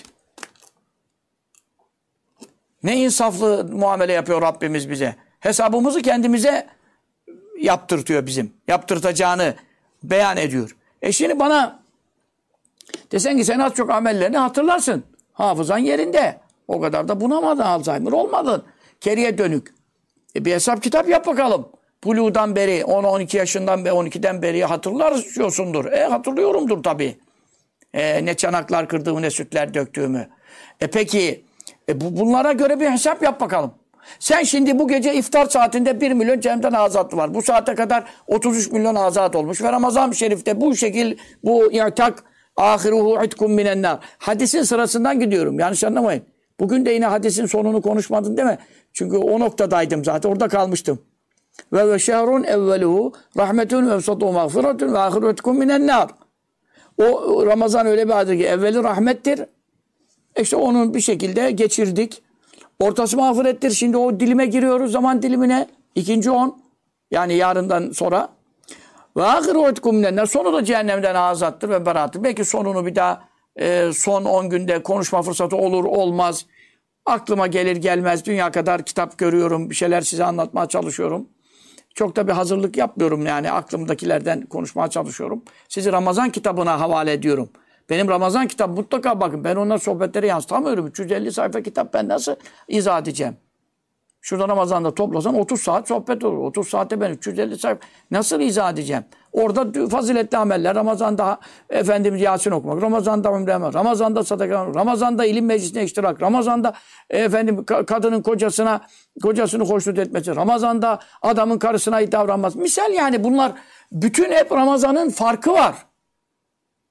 Ne insaflı muamele yapıyor Rabbimiz bize. Hesabımızı kendimize yaptırtıyor bizim. Yaptırtacağını beyan ediyor. Şimdi bana desen ki sen az çok amellerini hatırlarsın. Hafızan yerinde. O kadar da bunamadın, Alzheimer olmadın. Geriye dönük. Bir hesap kitap yap bakalım. Buluğdan beri, 10-12 yaşından beri, 12'den beri hatırlıyorsundur. Hatırlıyorumdur tabii. Ne çanaklar kırdığımı, ne sütler döktüğümü. Peki, bunlara göre bir hesap yap bakalım. Sen şimdi bu gece iftar saatinde 1 milyon cehennemden azat var. Bu saate kadar 33 milyon azat olmuş. Ve Ramazan-ı Şerif'te bu şekil, bu i'tak, ahiruhu itkum minennar. Hadisin sırasından gidiyorum. Yanlış anlamayın. Bugün de yine hadisin sonunu konuşmadın değil mi? Çünkü o noktadaydım zaten. Orada kalmıştım. Ve şehrun evveluhu rahmetun ve evsatuhu mağfiretun ve ahiruhu itkum minennar. O Ramazan öyle bir aydır ki evveli rahmettir. İşte onun bir şekilde geçirdik. Ortası mağfirettir. Şimdi o dilime giriyoruz zaman dilimine. 2. 10. Yani yarından sonra. Ve ahiruhu itkum minennar. Sonu da cehennemden azattır ve berattır. Belki sonunu bir daha son 10 günde konuşma fırsatı olur olmaz. Aklıma gelir gelmez. Dünya kadar kitap görüyorum. Bir şeyler size anlatmaya çalışıyorum. Çok da bir hazırlık yapmıyorum yani. Aklımdakilerden konuşmaya çalışıyorum. Sizi Ramazan kitabına havale ediyorum. Benim Ramazan kitabı mutlaka bakın. Ben onların sohbetleri yansıtamıyorum. 350 sayfa kitap ben nasıl izah edeceğim? Şurada Ramazan'da toplasan 30 saat sohbet olur. 30 saatte ben 350 sayfa nasıl izah edeceğim? Orada faziletli ameller. Ramazan'da Efendimiz Yasin okumak. Ramazan'da umre yapmak. Ramazan'da sadaka. Ramazan'da ilim meclisine iştirak. Ramazan'da kadının kocasını hoşnut etmesi. Ramazan'da adamın karısına iyi davranması. Misal yani bunlar bütün hep Ramazan'ın farkı var.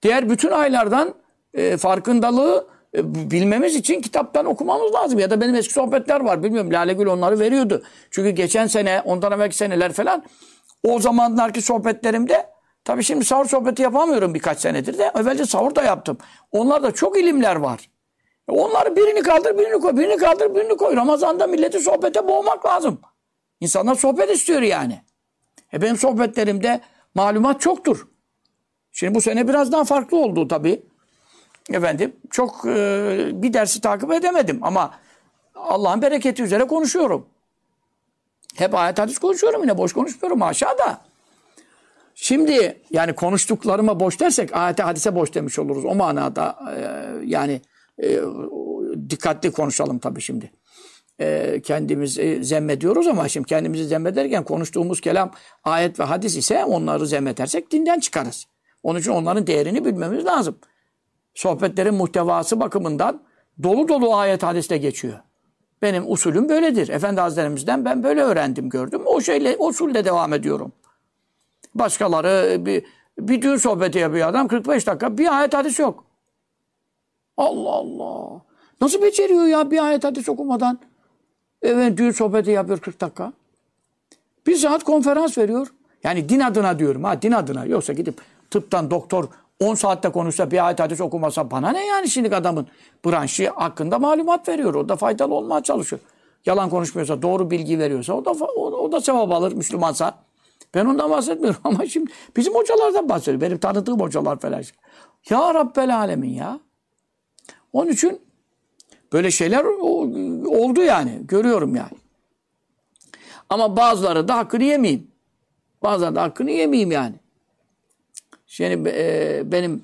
Diğer bütün aylardan farkındalığı bilmemiz için kitaptan okumamız lazım. Ya da benim eski sohbetler var. Bilmiyorum, Lale Gül onları veriyordu. Çünkü geçen sene, ondan evvelki seneler falan o zamanlarki sohbetlerimde, tabii şimdi sahur sohbeti yapamıyorum birkaç senedir de, evvelce sahur da yaptım. Onlarda çok ilimler var. Onları birini kaldır, birini koy, birini kaldır, birini koy. Ramazan'da milleti sohbete boğmak lazım. İnsanlar sohbet istiyor yani. Benim sohbetlerimde malumat çoktur. Şimdi bu sene biraz daha farklı oldu tabii. Efendim, çok bir dersi takip edemedim ama Allah'ın bereketi üzere konuşuyorum. Hep ayet hadis konuşuyorum, yine boş konuşmuyorum aşağıda. Şimdi yani konuştuklarıma boş dersek ayete hadise boş demiş oluruz. O manada yani dikkatli konuşalım tabii şimdi. Kendimizi zemmediyoruz ama şimdi kendimizi zemmederken konuştuğumuz kelam ayet ve hadis ise onları zemmedersek dinden çıkarız. Onun için onların değerini bilmemiz lazım. Sohbetlerin muhtevası bakımından dolu dolu ayet hadiste geçiyor. Benim usulüm böyledir. Efendi Hazretlerimizden ben böyle öğrendim, gördüm. O usulle devam ediyorum. Başkaları bir düğün sohbeti yapıyor adam, 45 dakika bir ayet hadis yok. Allah Allah. Nasıl beceriyor ya bir ayet hadis okumadan? Evet, düğün sohbeti yapıyor 40 dakika. Bir saat konferans veriyor. Yani din adına diyorum ha, din adına. Yoksa gidip tıptan doktor 10 saatte konuşsa bir ayet hadis okumasa bana ne yani, şimdi adamın branşı hakkında malumat veriyor. O da faydalı olmaya çalışıyor. Yalan konuşmuyorsa, doğru bilgi veriyorsa o da sevap alır Müslümansa. Ben ondan bahsetmiyorum ama şimdi bizim hocalardan bahsediyorum. Benim tanıdığım hocalar falan. Ya Rabbel Alemin ya. Onun için böyle şeyler oldu yani. Görüyorum yani. Ama bazıları da hakkını yemeyeyim. Bazıları da hakkını yemeyeyim yani. Şimdi benim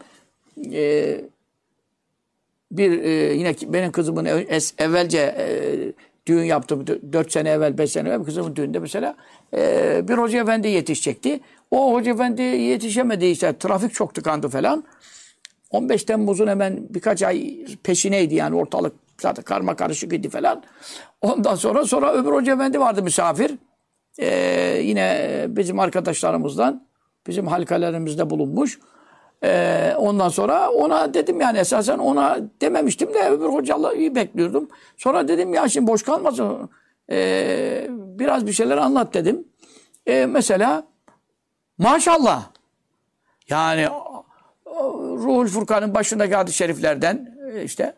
yine benim kızımın evvelce düğün yaptım. 4 sene evvel, 5 sene evvel kızımın düğünde mesela bir hoca efendi yetişecekti. O hoca efendi yetişemedi işte. Trafik çok tıkandı falan. 15 Temmuz'un hemen birkaç ay peşineydi yani, ortalık zaten karma karışık idi falan. Ondan sonra öbür hoca efendi vardı misafir. Yine bizim arkadaşlarımızdan, bizim halkalerimizde bulunmuş. Ondan sonra ona dedim yani, esasen ona dememiştim de öbür hocaları bekliyordum. Sonra dedim ya şimdi boş kalmasın. Biraz bir şeyler anlat dedim. Mesela maşallah yani Ruhul Furkan'ın başındaki hadis-i şeriflerden işte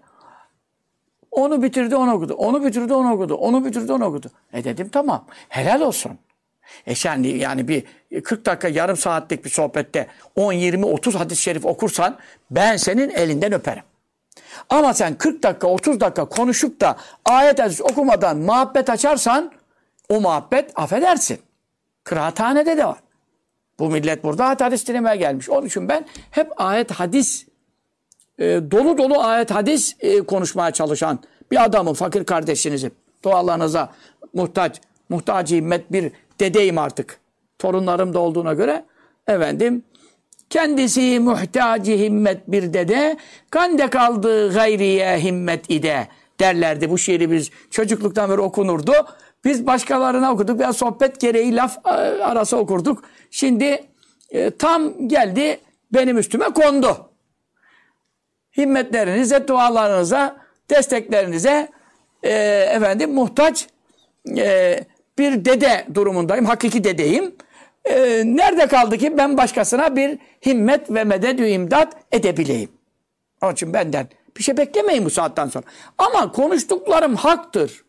onu bitirdi, onu okudu. Onu bitirdi, onu okudu. Onu bitirdi, onu okudu. Dedim tamam. Helal olsun. Sen yani bir 40 dakika, yarım saatlik bir sohbette 10, 20, 30 hadis-i şerif okursan ben senin elinden öperim. Ama sen 40 dakika, 30 dakika konuşup da ayet hadis okumadan muhabbet açarsan o muhabbet, affedersin, kıraathanede de var. Bu millet burada ayet hadis dinlemeye gelmiş. Onun için ben hep ayet hadis, dolu dolu ayet hadis konuşmaya çalışan bir adamım, fakir kardeşinizi, dualarınıza muhtaç himmet bir dedeyim artık. Torunlarım da olduğuna göre efendim, kendisi muhtaç himmet bir dede, kande kaldı gayriye himmet ide derlerdi. Bu şiiri biz çocukluktan beri okunurdu. Biz başkalarına okuduk. Biraz sohbet gereği laf arası okurduk. Şimdi tam geldi benim üstüme kondu. Himmetlerinize, dualarınıza, desteklerinize efendim muhtaç bir dede durumundayım. Hakiki dedeyim. Nerede kaldı ki ben başkasına bir himmet ve mededü imdat edebileyim? Onun için benden bir şey beklemeyin bu saatten sonra. Ama konuştuklarım haktır.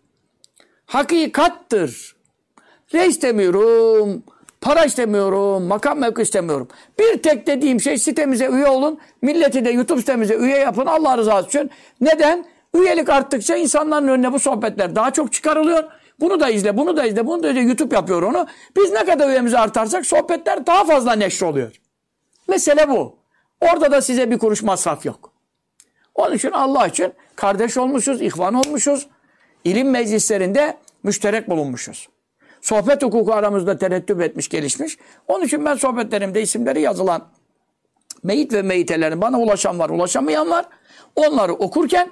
Hakikattır. Ne istemiyorum? Para istemiyorum. Makam mevki istemiyorum. Bir tek dediğim şey, sitemize üye olun. Milleti de YouTube sitemize üye yapın. Allah rızası için. Neden? Üyelik arttıkça insanların önüne bu sohbetler daha çok çıkarılıyor. Bunu da izle, bunu da izle, bunu da izle. YouTube yapıyor onu. Biz ne kadar üyemizi artarsak sohbetler daha fazla neşr oluyor. Mesele bu. Orada da size bir kuruş masraf yok. Onun için Allah için kardeş olmuşuz, ihvan olmuşuz. İlim meclislerinde müşterek bulunmuşuz. Sohbet hukuku aramızda terettüp etmiş, gelişmiş. Onun için ben sohbetlerimde isimleri yazılan meyit ve meyitelerin, bana ulaşan var, ulaşamayan var. Onları okurken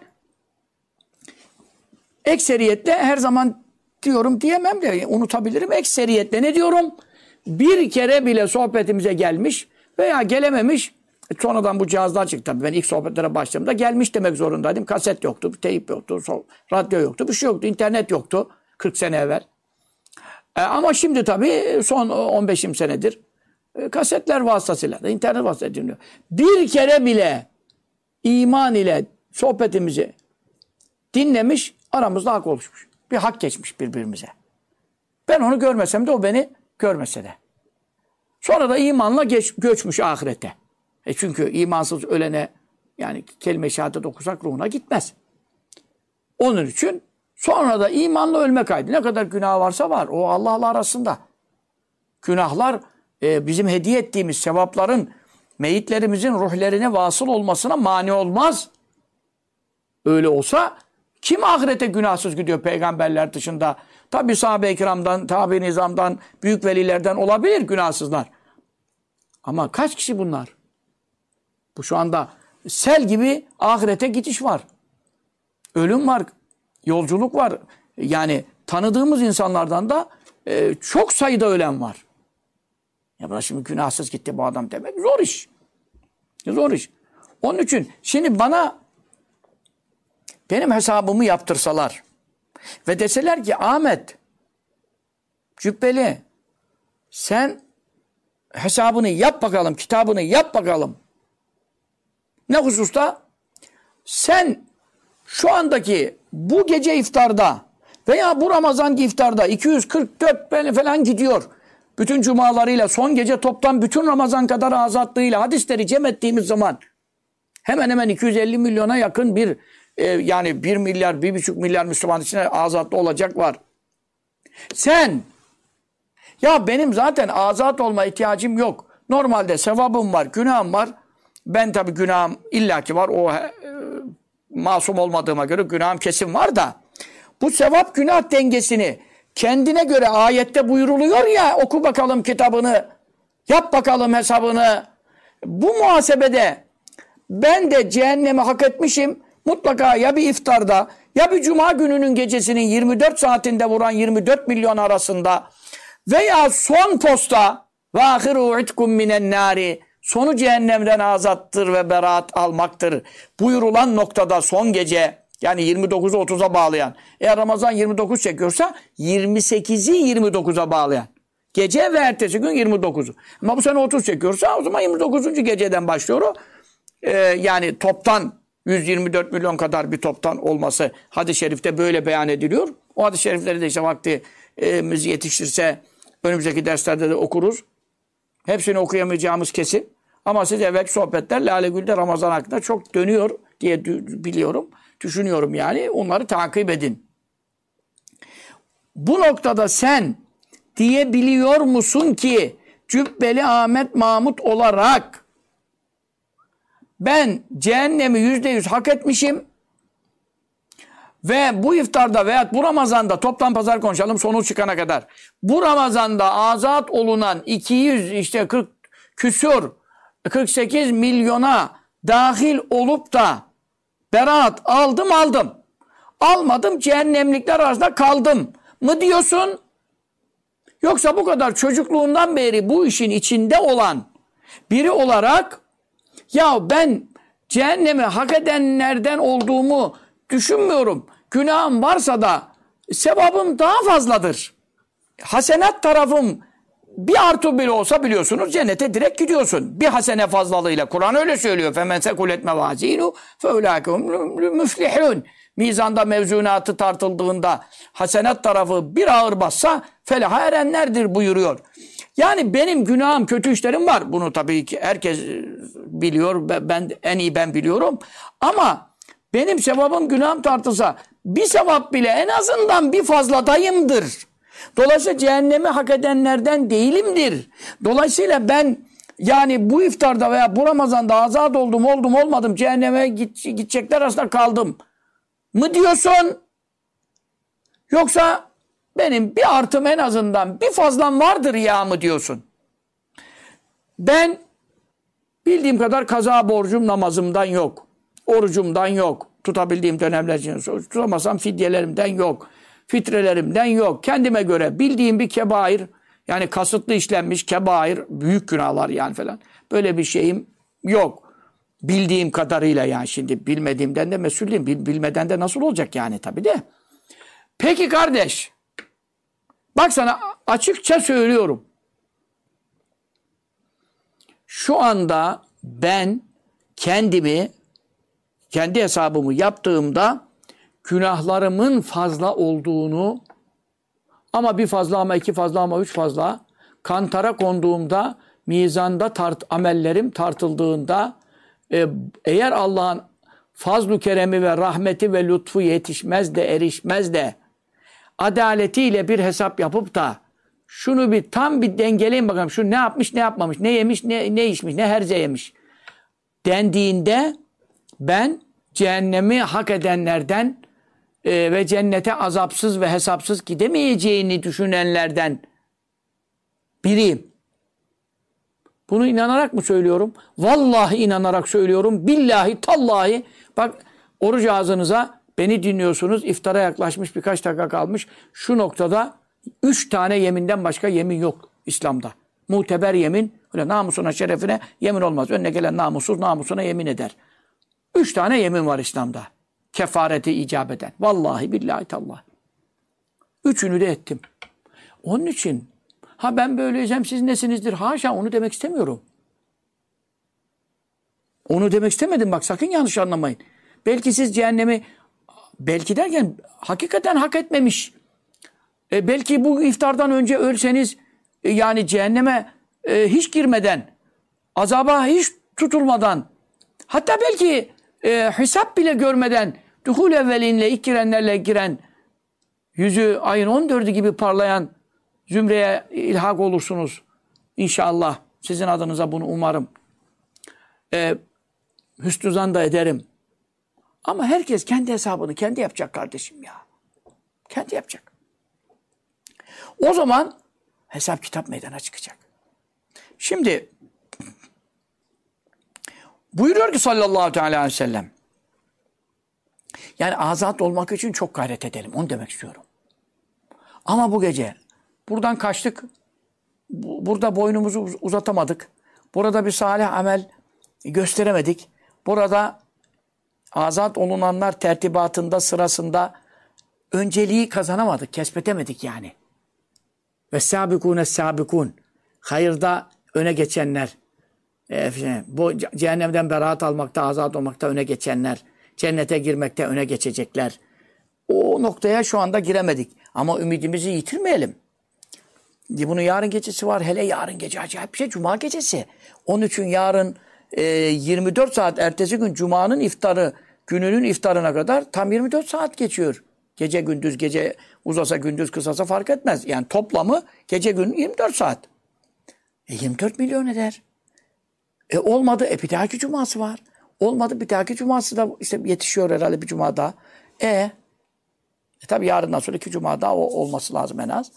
ekseriyetle her zaman diyorum diyemem de unutabilirim. Ekseriyetle ne diyorum? Bir kere bile sohbetimize gelmiş veya gelememiş Sonradan bu cihazlar çıktı. Ben ilk sohbetlere başladığımda gelmiş demek zorundaydım. Kaset yoktu, teyip yoktu, radyo yoktu, bir şey yoktu. İnternet yoktu 40 sene evvel. Ama şimdi tabii son 15-20 senedir kasetler vasıtasıyla da internet vasıtasıyla dinliyor. Bir kere bile iman ile sohbetimizi dinlemiş, aramızda hak oluşmuş. Bir hak geçmiş birbirimize. Ben onu görmesem de o beni görmese de. Sonra da imanla göçmüş ahirete. Çünkü imansız ölene yani kelime-i şehadet okusak ruhuna gitmez. Onun için sonra da imanla ölme kaydı. Ne kadar günah varsa var. O Allah'la arasında. Günahlar bizim hediye ettiğimiz sevapların meyitlerimizin ruhlerine vasıl olmasına mani olmaz. Öyle olsa kim ahirete günahsız gidiyor peygamberler dışında? Tabi sahabe-i kiramdan, tabi nizamdan, büyük velilerden olabilir günahsızlar. Ama kaç kişi bunlar? Bu şu anda sel gibi ahirete gidiş var. Ölüm var, yolculuk var. Yani tanıdığımız insanlardan da çok sayıda ölen var. Ya bana şimdi günahsız gitti bu adam demek zor iş. Zor iş. Onun için şimdi benim hesabımı yaptırsalar ve deseler ki Ahmet Cübbeli sen hesabını yap bakalım, kitabını yap bakalım. Ne hususta? Sen şu andaki bu gece iftarda veya bu Ramazan iftarda 244 falan gidiyor. Bütün cumalarıyla son gece toplam bütün Ramazan kadar azatlığıyla hadisleri cem ettiğimiz zaman hemen hemen 250 milyona yakın bir yani 1 milyar, 1,5 milyar Müslüman içine azatlı olacak var. Sen ya benim zaten azat olma ihtiyacım yok. Normalde sevabım var, günahım var. Ben tabii günahım illaki var. O masum olmadığıma göre günahım kesin var da bu sevap günah dengesini kendine göre ayette buyuruluyor ya oku bakalım kitabını, yap bakalım hesabını. Bu muhasebede ben de cehennemi hak etmişim. Mutlaka ya bir iftarda ya bir cuma gününün gecesinin 24 saatinde vuran 24 milyon arasında veya son posta ve ahiru itkum minen nari sonu cehennemden azattır ve beraat almaktır buyurulan noktada son gece yani 29'u 30'a bağlayan eğer Ramazan 29 çekiyorsa 28'i 29'a bağlayan gece ve ertesi gün 29'u ama bu sene 30 çekiyorsa o zaman 29. geceden başlıyor yani toptan 124 milyon kadar bir toptan olması hadis-i şerifte böyle beyan ediliyor. O hadis-i şerifleri de işte vaktimiz yetişirse önümüzdeki derslerde de okuruz. Hepsini okuyamayacağımız kesin. Ama siz evvelki sohbetler Lale Gül'de Ramazan hakkında çok dönüyor diye biliyorum. Düşünüyorum yani. Onları takip edin. Bu noktada sen diyebiliyor musun ki Cübbeli Ahmet Mahmut olarak ben cehennemi %100 hak etmişim ve bu iftarda veya bu Ramazan'da toplam pazar konuşalım sonuç çıkana kadar. Bu Ramazan'da azat olunan 40 küsur 48 milyona dahil olup da beraat aldım. Almadım cehennemlikler arasında kaldım mı diyorsun? Yoksa bu kadar çocukluğundan beri bu işin içinde olan biri olarak ya ben cehennemi hak edenlerden olduğumu düşünmüyorum. Günahım varsa da sevabım daha fazladır. Hasenat tarafım bir artı bile olsa biliyorsunuz cennete direkt gidiyorsun. Bir hasene fazlalığıyla. Kur'an öyle söylüyor. فَمَنْ سَكُلَتْ مَوَازِينُ فَاُولَٰئِكَ müflihûn. Mizanda mevzunatı tartıldığında hasenat tarafı bir ağır bassa felaha erenlerdir buyuruyor. Yani benim günahım, kötü işlerim var. Bunu tabii ki herkes biliyor. En iyi ben biliyorum. Ama benim sevabım günahım tartılsa bir sevap bile en azından bir fazladayımdır. Dolayısıyla cehennemi hak edenlerden değilimdir. Dolayısıyla ben yani bu iftarda veya bu Ramazan'da azat oldum olmadım cehenneme gidecekler arasında kaldım mı diyorsun? Yoksa benim bir artım en azından bir fazlam vardır ya mı diyorsun? Ben bildiğim kadar kaza borcum namazımdan yok. Orucumdan yok. Tutabildiğim dönemler için tutamasam fidyelerimden yok. Fitrelerimden yok. Kendime göre bildiğim bir kebair yani kasıtlı işlenmiş kebair büyük günahlar yani falan. Böyle bir şeyim Yok. Bildiğim kadarıyla yani şimdi bilmediğimden de mesul değilim. Bilmeden de nasıl olacak yani tabii de. Peki kardeş. Bak sana açıkça söylüyorum. Şu anda ben kendi hesabımı yaptığımda günahlarımın fazla olduğunu ama bir fazla ama iki fazla ama üç fazla kantara konduğumda mizanda amellerim tartıldığında eğer Allah'ın fazl-ı keremi ve rahmeti ve lütfu yetişmez de erişmez de adaletiyle bir hesap yapıp da şunu tam bir dengeleyin bakalım. Şu ne yapmış ne yapmamış, ne yemiş ne içmiş, ne herze yemiş dendiğinde ben cehennemi hak edenlerden ve cennete azapsız ve hesapsız gidemeyeceğini düşünenlerden biriyim. Bunu inanarak mı söylüyorum? Vallahi inanarak söylüyorum. Billahi, tallahi. Bak oruç ağzınıza beni dinliyorsunuz. İftara yaklaşmış birkaç dakika kalmış. Şu noktada 3 tane yeminden başka yemin yok İslam'da. Muteber yemin. Öyle namusuna şerefine yemin olmaz. Önüne gelen namussuz namusuna yemin eder. 3 tane yemin var İslam'da. Kefareti icap eden. Vallahi billahi tallahi. 3'ünü de ettim. Onun için ben böyleysem siz nesinizdir? Haşa onu demek istemiyorum. Onu demek istemedim bak sakın yanlış anlamayın. Belki siz cehennemi belki derken hakikaten hak etmemiş. Belki bu iftardan önce ölseniz yani cehenneme hiç girmeden azaba hiç tutulmadan hatta belki hesap bile görmeden duhul evvelinle ilk girenlerle giren yüzü ayın 14'ü gibi parlayan zümreye ilhak olursunuz. İnşallah sizin adınıza bunu umarım. Hüsnü zan da ederim. Ama herkes kendi hesabını kendi yapacak kardeşim ya. Kendi yapacak. O zaman hesap kitap meydana çıkacak. Şimdi buyuruyor ki sallallahu aleyhi ve sellem yani azat olmak için çok gayret edelim. Onu demek istiyorum. Ama bu gece buradan kaçtık. Burada boynumuzu uzatamadık. Burada bir salih amel gösteremedik. Burada azat olunanlar tertibatında, sırasında önceliği kazanamadık, kesbetemedik yani. Ve sâbikûne sâbikûn. Hayırda öne geçenler. Bu cehennemden beraat almakta, azat olmakta öne geçenler. Cennete girmekte öne geçecekler. O noktaya şu anda giremedik. Ama ümidimizi yitirmeyelim. Bunun yarın gecesi var. Hele yarın gece acayip bir şey. Cuma gecesi. Onun için yarın 24 saat ertesi gün Cuma'nın iftarı, gününün iftarına kadar tam 24 saat geçiyor. Gece gündüz, gece uzasa gündüz kısasa fark etmez. Yani toplamı gece gün 24 saat. 24 milyon eder. Olmadı. Bir dahaki cuması var. Olmadı. Bir dahaki cuması da işte yetişiyor herhalde bir cumada. Tabii yarından sonra 2 cuma daha olması lazım en az.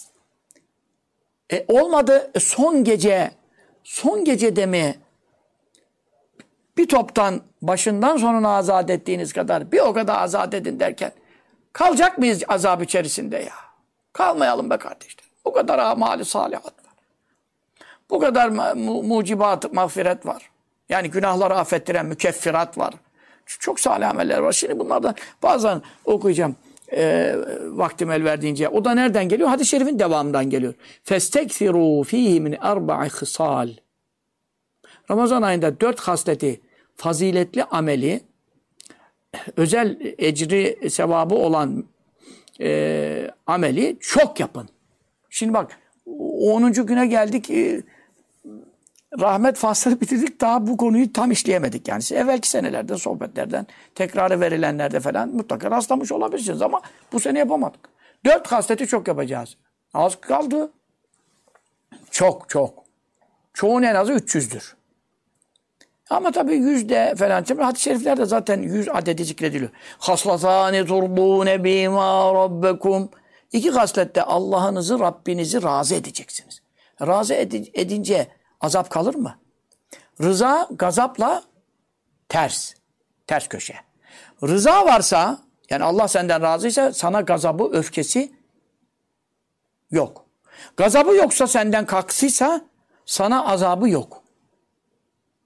Olmadı. Son gecede mi bir toptan başından sonuna azat ettiğiniz kadar bir o kadar azat edin derken kalacak mıyız azap içerisinde ya? Kalmayalım be kardeşler. Bu kadar amali salihat var. Bu kadar mucibat, mağfiret var. Yani günahları affettiren mükeffirat var. Çok salih ameller var. Şimdi bunlardan bazen okuyacağım vaktim el verdiğince. O da nereden geliyor? Hadis-i şerifin devamından geliyor. فَاسْتَكْثِرُوا ف۪يهِ مِنْ اَرْبَعِ خِصَالٍ Ramazan ayında 4 hasleti faziletli ameli, özel ecri, sevabı olan ameli çok yapın. Şimdi bak 10. güne geldik. Rahmet faslını bitirdik. Daha bu konuyu tam işleyemedik. Yani siz evvelki senelerde, sohbetlerden, tekrarı verilenlerde falan mutlaka rastlamış olabilirsiniz ama bu sene yapamadık. 4 hasleti çok yapacağız. Az kaldı. Çok. Çoğun en azı 300'dür. Ama tabii 100'de falan. Hadis-i şeriflerde zaten 100 adedi zikrediliyor. Haslatâne turbûne bîmâ rabbekum. 2 haslette Allah'ınızı, Rabbinizi razı edeceksiniz. Razı edince azap kalır mı? Rıza, gazapla ters köşe. Rıza varsa, yani Allah senden razıysa sana gazabı, öfkesi yok. Gazabı yoksa senden kalksıysa sana azabı yok.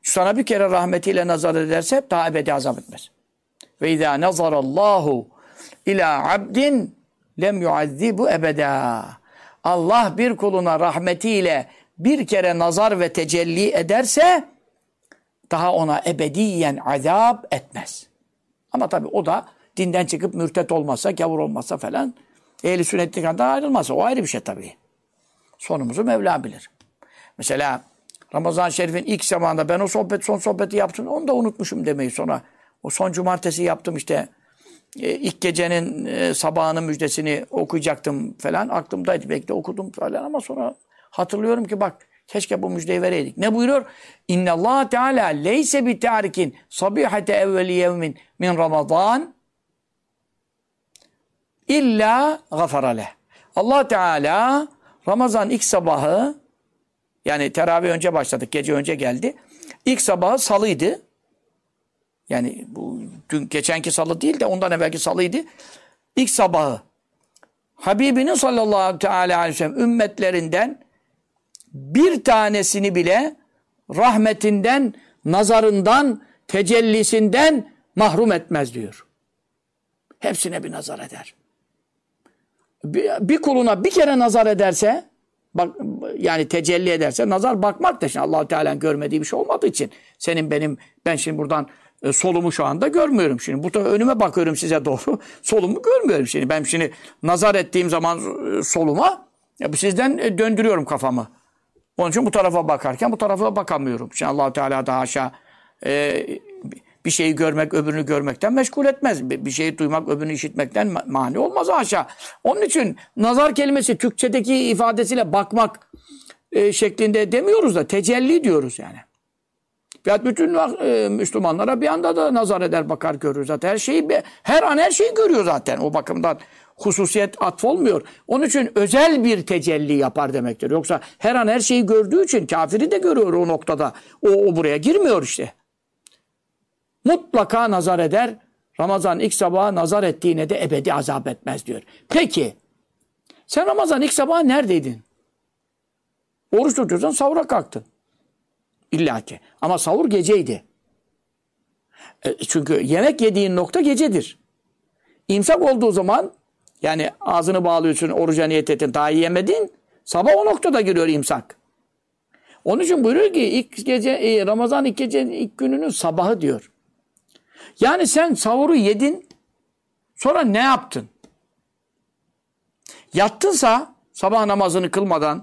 Sana bir kere rahmetiyle nazar ederse daha ebedi azap etmez. Ve izâ nazarallahu ilâ abdin lem yuazzibu ebedâ. Allah bir kuluna rahmetiyle bir kere nazar ve tecelli ederse daha ona ebediyen azap etmez. Ama tabii o da dinden çıkıp mürtet olmazsa, gavur olmazsa falan, ehl-i sünnetlikten ayrılmazsa o ayrı bir şey tabii. Sonumuzu Mevla bilir. Mesela Ramazan-ı Şerif'in ilk zamanında ben o son sohbeti yaptım. Onu da unutmuşum demeyi sonra. O son cumartesi yaptım işte. İlk gecenin sabahının müjdesini okuyacaktım falan. Aklımdaydı. Belki de okudum falan ama sonra hatırlıyorum ki bak keşke bu müjdeyi vereydik. Ne buyuruyor? İnne Allah Teala leyse bi tarikin sabihate evveli yevmin min Ramazan illa gafaraleh. Allah Teala Ramazan ilk sabahı, yani teravih önce başladık, gece önce geldi. İlk sabahı salıydı. Yani bu dün geçenki salı değil de ondan evvelki salıydı. İlk sabahı Habibinin sallallahu teala aleyhi ve sellem ümmetlerinden bir tanesini bile rahmetinden, nazarından, tecellisinden mahrum etmez diyor. Hepsine bir nazar eder. Bir kuluna bir kere nazar ederse, bak, yani tecelli ederse, nazar bakmak da şimdi Allah-u Teala'nın görmediği bir şey olmadığı için ben şimdi buradan solumu şu anda görmüyorum şimdi. Bu tarafa önüme bakıyorum size doğru. Solumu görmüyorum şimdi. Ben şimdi nazar ettiğim zaman soluma bu sizden döndürüyorum kafamı. Onun için bu tarafa bakarken bu tarafa bakamıyorum. Şimdi Allah-u Teala daha aşağı bir şeyi görmek öbürünü görmekten meşgul etmez. Bir şeyi duymak öbürünü işitmekten mani olmaz aşağı. Onun için nazar kelimesi Türkçedeki ifadesiyle bakmak şeklinde demiyoruz da tecelli diyoruz yani. Bütün Müslümanlara bir anda da nazar eder, bakar, görür zaten. Her an her şeyi görüyor zaten. O bakımdan hususiyet atfolmuyor. Onun için özel bir tecelli yapar demektir. Yoksa her an her şeyi gördüğü için kafiri de görüyor o noktada. O buraya girmiyor işte. Mutlaka nazar eder. Ramazan ilk sabahı nazar ettiğine de ebedi azap etmez diyor. Peki, sen Ramazan ilk sabahı neredeydin? Oruç tutuyorsan sahura kalktın. İlla ki. Ama sahur geceydi. Çünkü yemek yediğin nokta gecedir. İmsak olduğu zaman, yani ağzını bağlıyorsun, oruca niyet ettin, daha yemedin, sabah o noktada giriyor imsak. Onun için buyuruyor ki ilk gece, Ramazan ilk gecenin ilk gününün sabahı diyor. Yani sen sahuru yedin, sonra ne yaptın? Yattınsa, sabah namazını kılmadan,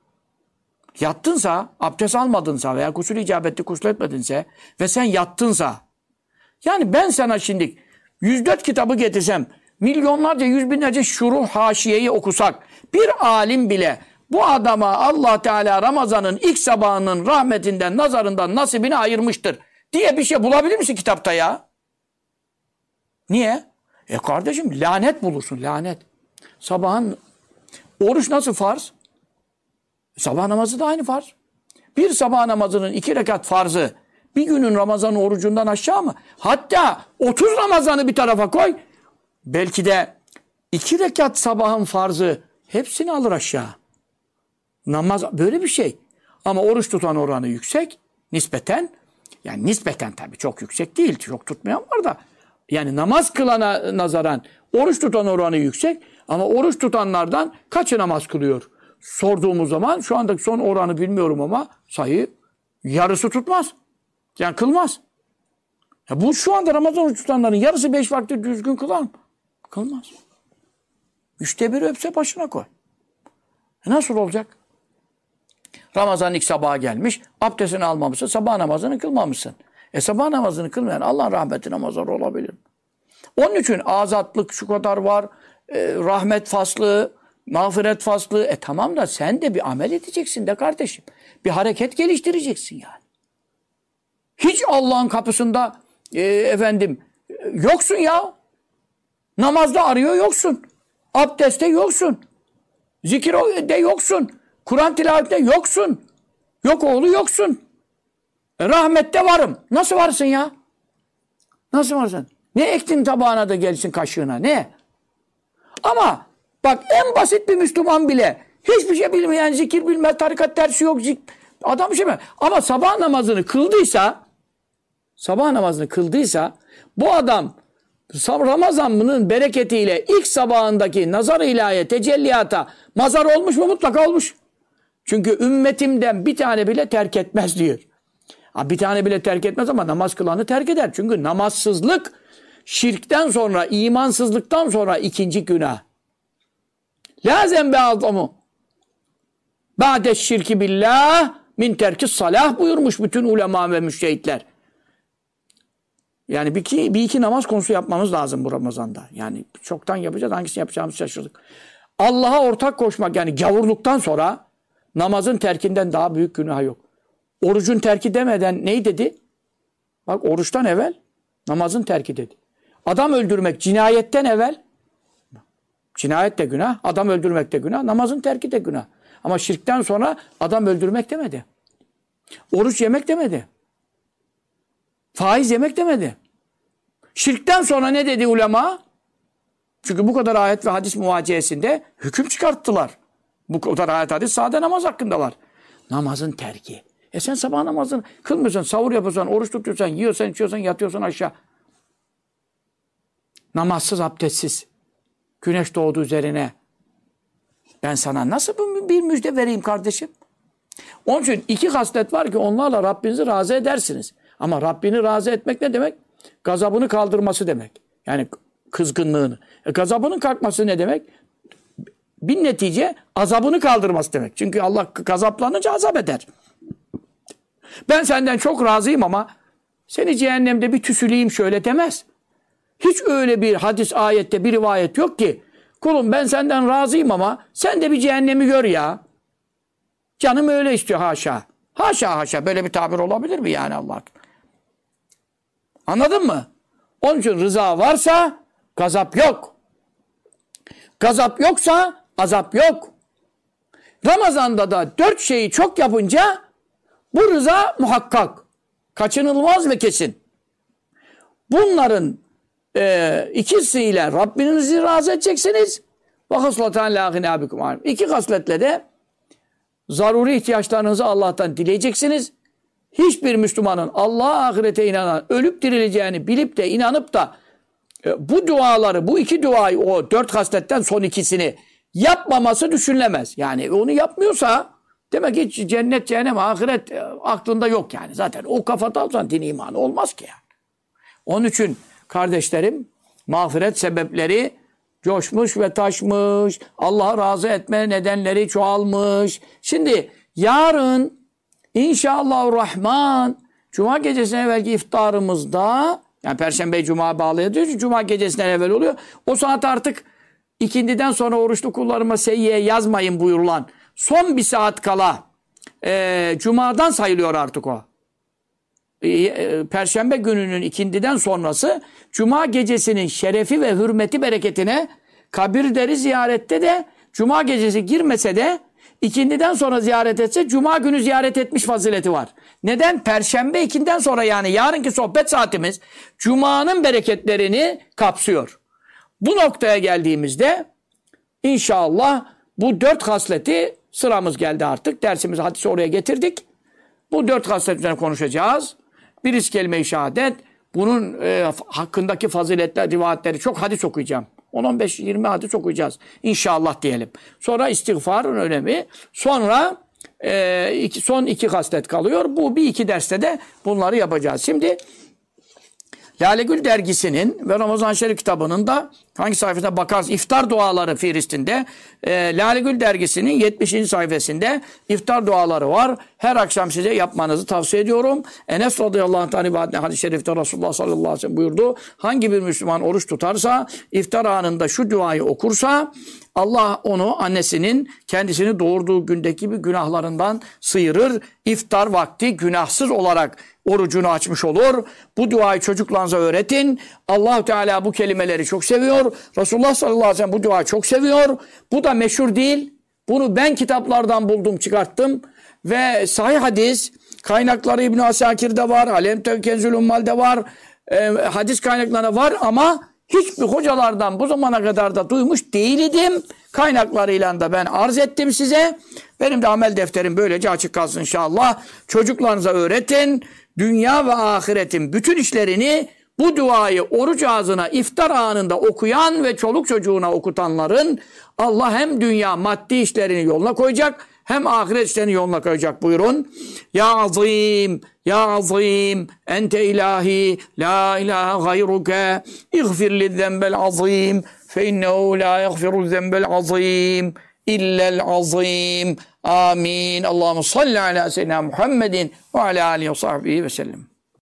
yattınsa, abdest almadınsa veya gusül icabetli gusül etmedinse ve sen yattınsa, yani ben sana şimdi 104 kitabı getirsem, milyonlarca, yüz binlerce şuruh haşiyeyi okusak, bir alim bile bu adama Allah Teala Ramazan'ın ilk sabahının rahmetinden, nazarından nasibini ayırmıştır diye bir şey bulabilir misin kitapta ya? Niye? Kardeşim lanet bulursun, lanet. Sabahın oruç nasıl farz? Sabah namazı da aynı farz. Bir sabah namazının 2 rekat farzı bir günün Ramazan orucundan aşağı mı? Hatta 30 Ramazan'ı bir tarafa koy. Belki de 2 rekat sabahın farzı hepsini alır aşağı. Namaz böyle bir şey. Ama oruç tutan oranı yüksek. Nispeten. Yani nispeten tabii çok yüksek değil. Çok tutmayan var da. Yani namaz kılana nazaran oruç tutan oranı yüksek. Ama oruç tutanlardan kaçı namaz kılıyor? Sorduğumuz zaman şu andaki son oranı bilmiyorum ama sayı yarısı tutmaz. Yani kılmaz. Ya bu şu anda Ramazan oruç tutanların yarısı 5 vakti düzgün kılar mı? Kılmaz. 1/3 öpse başına koy. Nasıl olacak? Ramazan ilk sabaha gelmiş, abdestini almamışsın, sabah namazını kılmamışsın. Sabah namazını kılmayan Allah'ın rahmetine mazhar olabilir. Onun için azatlık şu kadar var, rahmet faslı, mağfiret faslı. Tamam da sen de bir amel edeceksin de kardeşim. Bir hareket geliştireceksin yani. Hiç Allah'ın kapısında yoksun ya. Namazda arıyor yoksun. Abdestte yoksun. Zikirde yoksun. Kur'an tilavetinde yoksun. Yok oğlu yoksun. Rahmette varım. Nasıl varsın ya? Nasıl varsın? Ne ektin tabağına da gelsin kaşığına? Ne? Ama bak en basit bir Müslüman bile hiçbir şey bilmeyen, zikir bilmez, tarikat dersi yok. Adam bir şey mi? Ama sabah namazını kıldıysa bu adam Ramazan'ın bereketiyle ilk sabahındaki nazar-ı ilahiye, tecelliyata mazar olmuş mu? Mutlaka olmuş. Çünkü ümmetimden bir tane bile terk etmez diyor. Bir tane bile terk etmez ama namaz kılanı terk eder. Çünkü namazsızlık şirkten sonra, imansızlıktan sonra ikinci günah. La zembe azamu ba'de şirki billah min terkis salah buyurmuş bütün ulema ve müştehitler. Yani bir iki namaz konusu yapmamız lazım bu Ramazan'da. Yani çoktan yapacağız. Hangisini yapacağımızı şaşırdık. Allah'a ortak koşmak yani gavurluktan sonra namazın terkinden daha büyük günah yok. Orucun terki demeden neyi dedi? Bak oruçtan evvel namazın terki dedi. Adam öldürmek cinayetten evvel cinayet de günah, adam öldürmek de günah, namazın terki de günah. Ama şirkten sonra adam öldürmek demedi. Oruç yemek demedi. Faiz yemek demedi. Şirkten sonra ne dedi ulema? Çünkü bu kadar ayet ve hadis muvaciyesinde hüküm çıkarttılar. Bu kadar ayet hadis sade namaz hakkında var. Namazın terki. Sen sabah namazını kılmıyorsan, sahur yapıyorsan, oruç tutuyorsan, yiyorsan, içiyorsan, yatıyorsan aşağı. Namazsız, abdestsiz. Güneş doğdu üzerine. Ben sana nasıl bir müjde vereyim kardeşim? Onun için iki haslet var ki onlarla Rabbinizi razı edersiniz. Ama Rabbini razı etmek ne demek? Gazabını kaldırması demek. Yani kızgınlığını. Gazabının kalkması ne demek? Bir netice azabını kaldırması demek. Çünkü Allah gazaplanınca azap eder. Ben senden çok razıyım ama seni cehennemde bir tüsüleyim şöyle demez. Hiç öyle bir hadis, ayette bir rivayet yok ki kulum ben senden razıyım ama sen de bir cehennemi gör ya. Canım öyle istiyor haşa. Haşa haşa böyle bir tabir olabilir mi yani Allah? Anladın mı? Onun için rıza varsa gazap yok. Gazap yoksa azap yok. Ramazan'da da 4 şeyi çok yapınca bu rıza muhakkak. Kaçınılmaz ve kesin. Bunların ikisiyle Rabbinizi razı edeceksiniz. Ve haslatan la gina bikum. İki hasletle de zaruri ihtiyaçlarınızı Allah'tan dileyeceksiniz. Hiçbir Müslümanın Allah'a ahirete inanan, ölüp dirileceğini bilip de inanıp da bu duaları, bu iki duayı, o 4 hasletten son ikisini yapmaması düşünülemez. Yani onu yapmıyorsa demek ki cennet, cehennem, ahiret aklında yok yani. Zaten o kafada alsan din imanı olmaz ki yani. Onun için kardeşlerim mağfiret sebepleri coşmuş ve taşmış. Allah'ı razı etme nedenleri çoğalmış. Şimdi yarın İnşallahurrahman Cuma gecesine evvelki iftarımızda yani Perşembe Cuma bağlayabiliyoruz. Cuma gecesinden evvel oluyor. O saat artık ikindiden sonra oruçlu kullarıma seyyiye yazmayın buyurulan son bir saat kala Cuma'dan sayılıyor artık o. Perşembe gününün ikindiden sonrası Cuma gecesinin şerefi ve hürmeti bereketine kabirleri ziyarette de Cuma gecesi girmese de ikindiden sonra ziyaret etse Cuma günü ziyaret etmiş fazileti var. Neden? Perşembe ikinden sonra yani yarınki sohbet saatimiz Cuma'nın bereketlerini kapsıyor. Bu noktaya geldiğimizde inşallah bu 4 hasleti sıramız geldi artık. Dersimizi hadisi oraya getirdik. Bu 4 haslet üzerine konuşacağız. Birisi kelime-i şehadet. Bunun hakkındaki faziletler, rivayetleri çok hadis okuyacağım. 10-15-20 hadis okuyacağız. İnşallah diyelim. Sonra istiğfarın önemi. Sonra son 2 haslet kalıyor. Bu bir iki derste de bunları yapacağız. Şimdi Lale Gül dergisinin ve Ramazan Şerif kitabının da hangi sayfasına bakarız? İftar duaları fihristinde Lale Gül dergisinin 70. sayfasında iftar duaları var. Her akşam size yapmanızı tavsiye ediyorum. Enes radıyallahu anh hadis-i şerifte Resulullah sallallahu aleyhi ve sellem buyurdu. Hangi bir Müslüman oruç tutarsa iftar anında şu duayı okursa Allah onu annesinin kendisini doğurduğu gündeki bir günahlarından sıyırır. İftar vakti günahsız olarak orucunu açmış olur. Bu duayı çocuklarınıza öğretin. Allah-u Teala bu kelimeleri çok seviyor. Resulullah sallallahu aleyhi ve sellem bu duayı çok seviyor. Bu da meşhur değil. Bunu ben kitaplardan buldum, çıkarttım. Ve sahih hadis kaynakları İbn-i Asakir'de var. Alem Tevkenzül Ummal'de var. Hadis kaynaklarında var ama hiçbir hocalardan bu zamana kadar da duymuş değildim. Kaynaklarıyla da ben arz ettim size. Benim de amel defterim böylece açık kalsın inşallah. Çocuklarınıza öğretin. Dünya ve ahiretin bütün işlerini bu duayı oruç ağzına iftar anında okuyan ve çoluk çocuğuna okutanların Allah hem dünya maddi işlerini yoluna koyacak hem ahiret işlerini yoluna koyacak buyurun. Ya azim, ya azim, ente ilahi, la ilahe gayruke, iğfir lizzembel azim, fe innehu la yagfiru zembel azim, illel azim. Amin. Allahümme salli ala seyyidina Muhammedin ve ala alihi ve sahbihi ve sellem.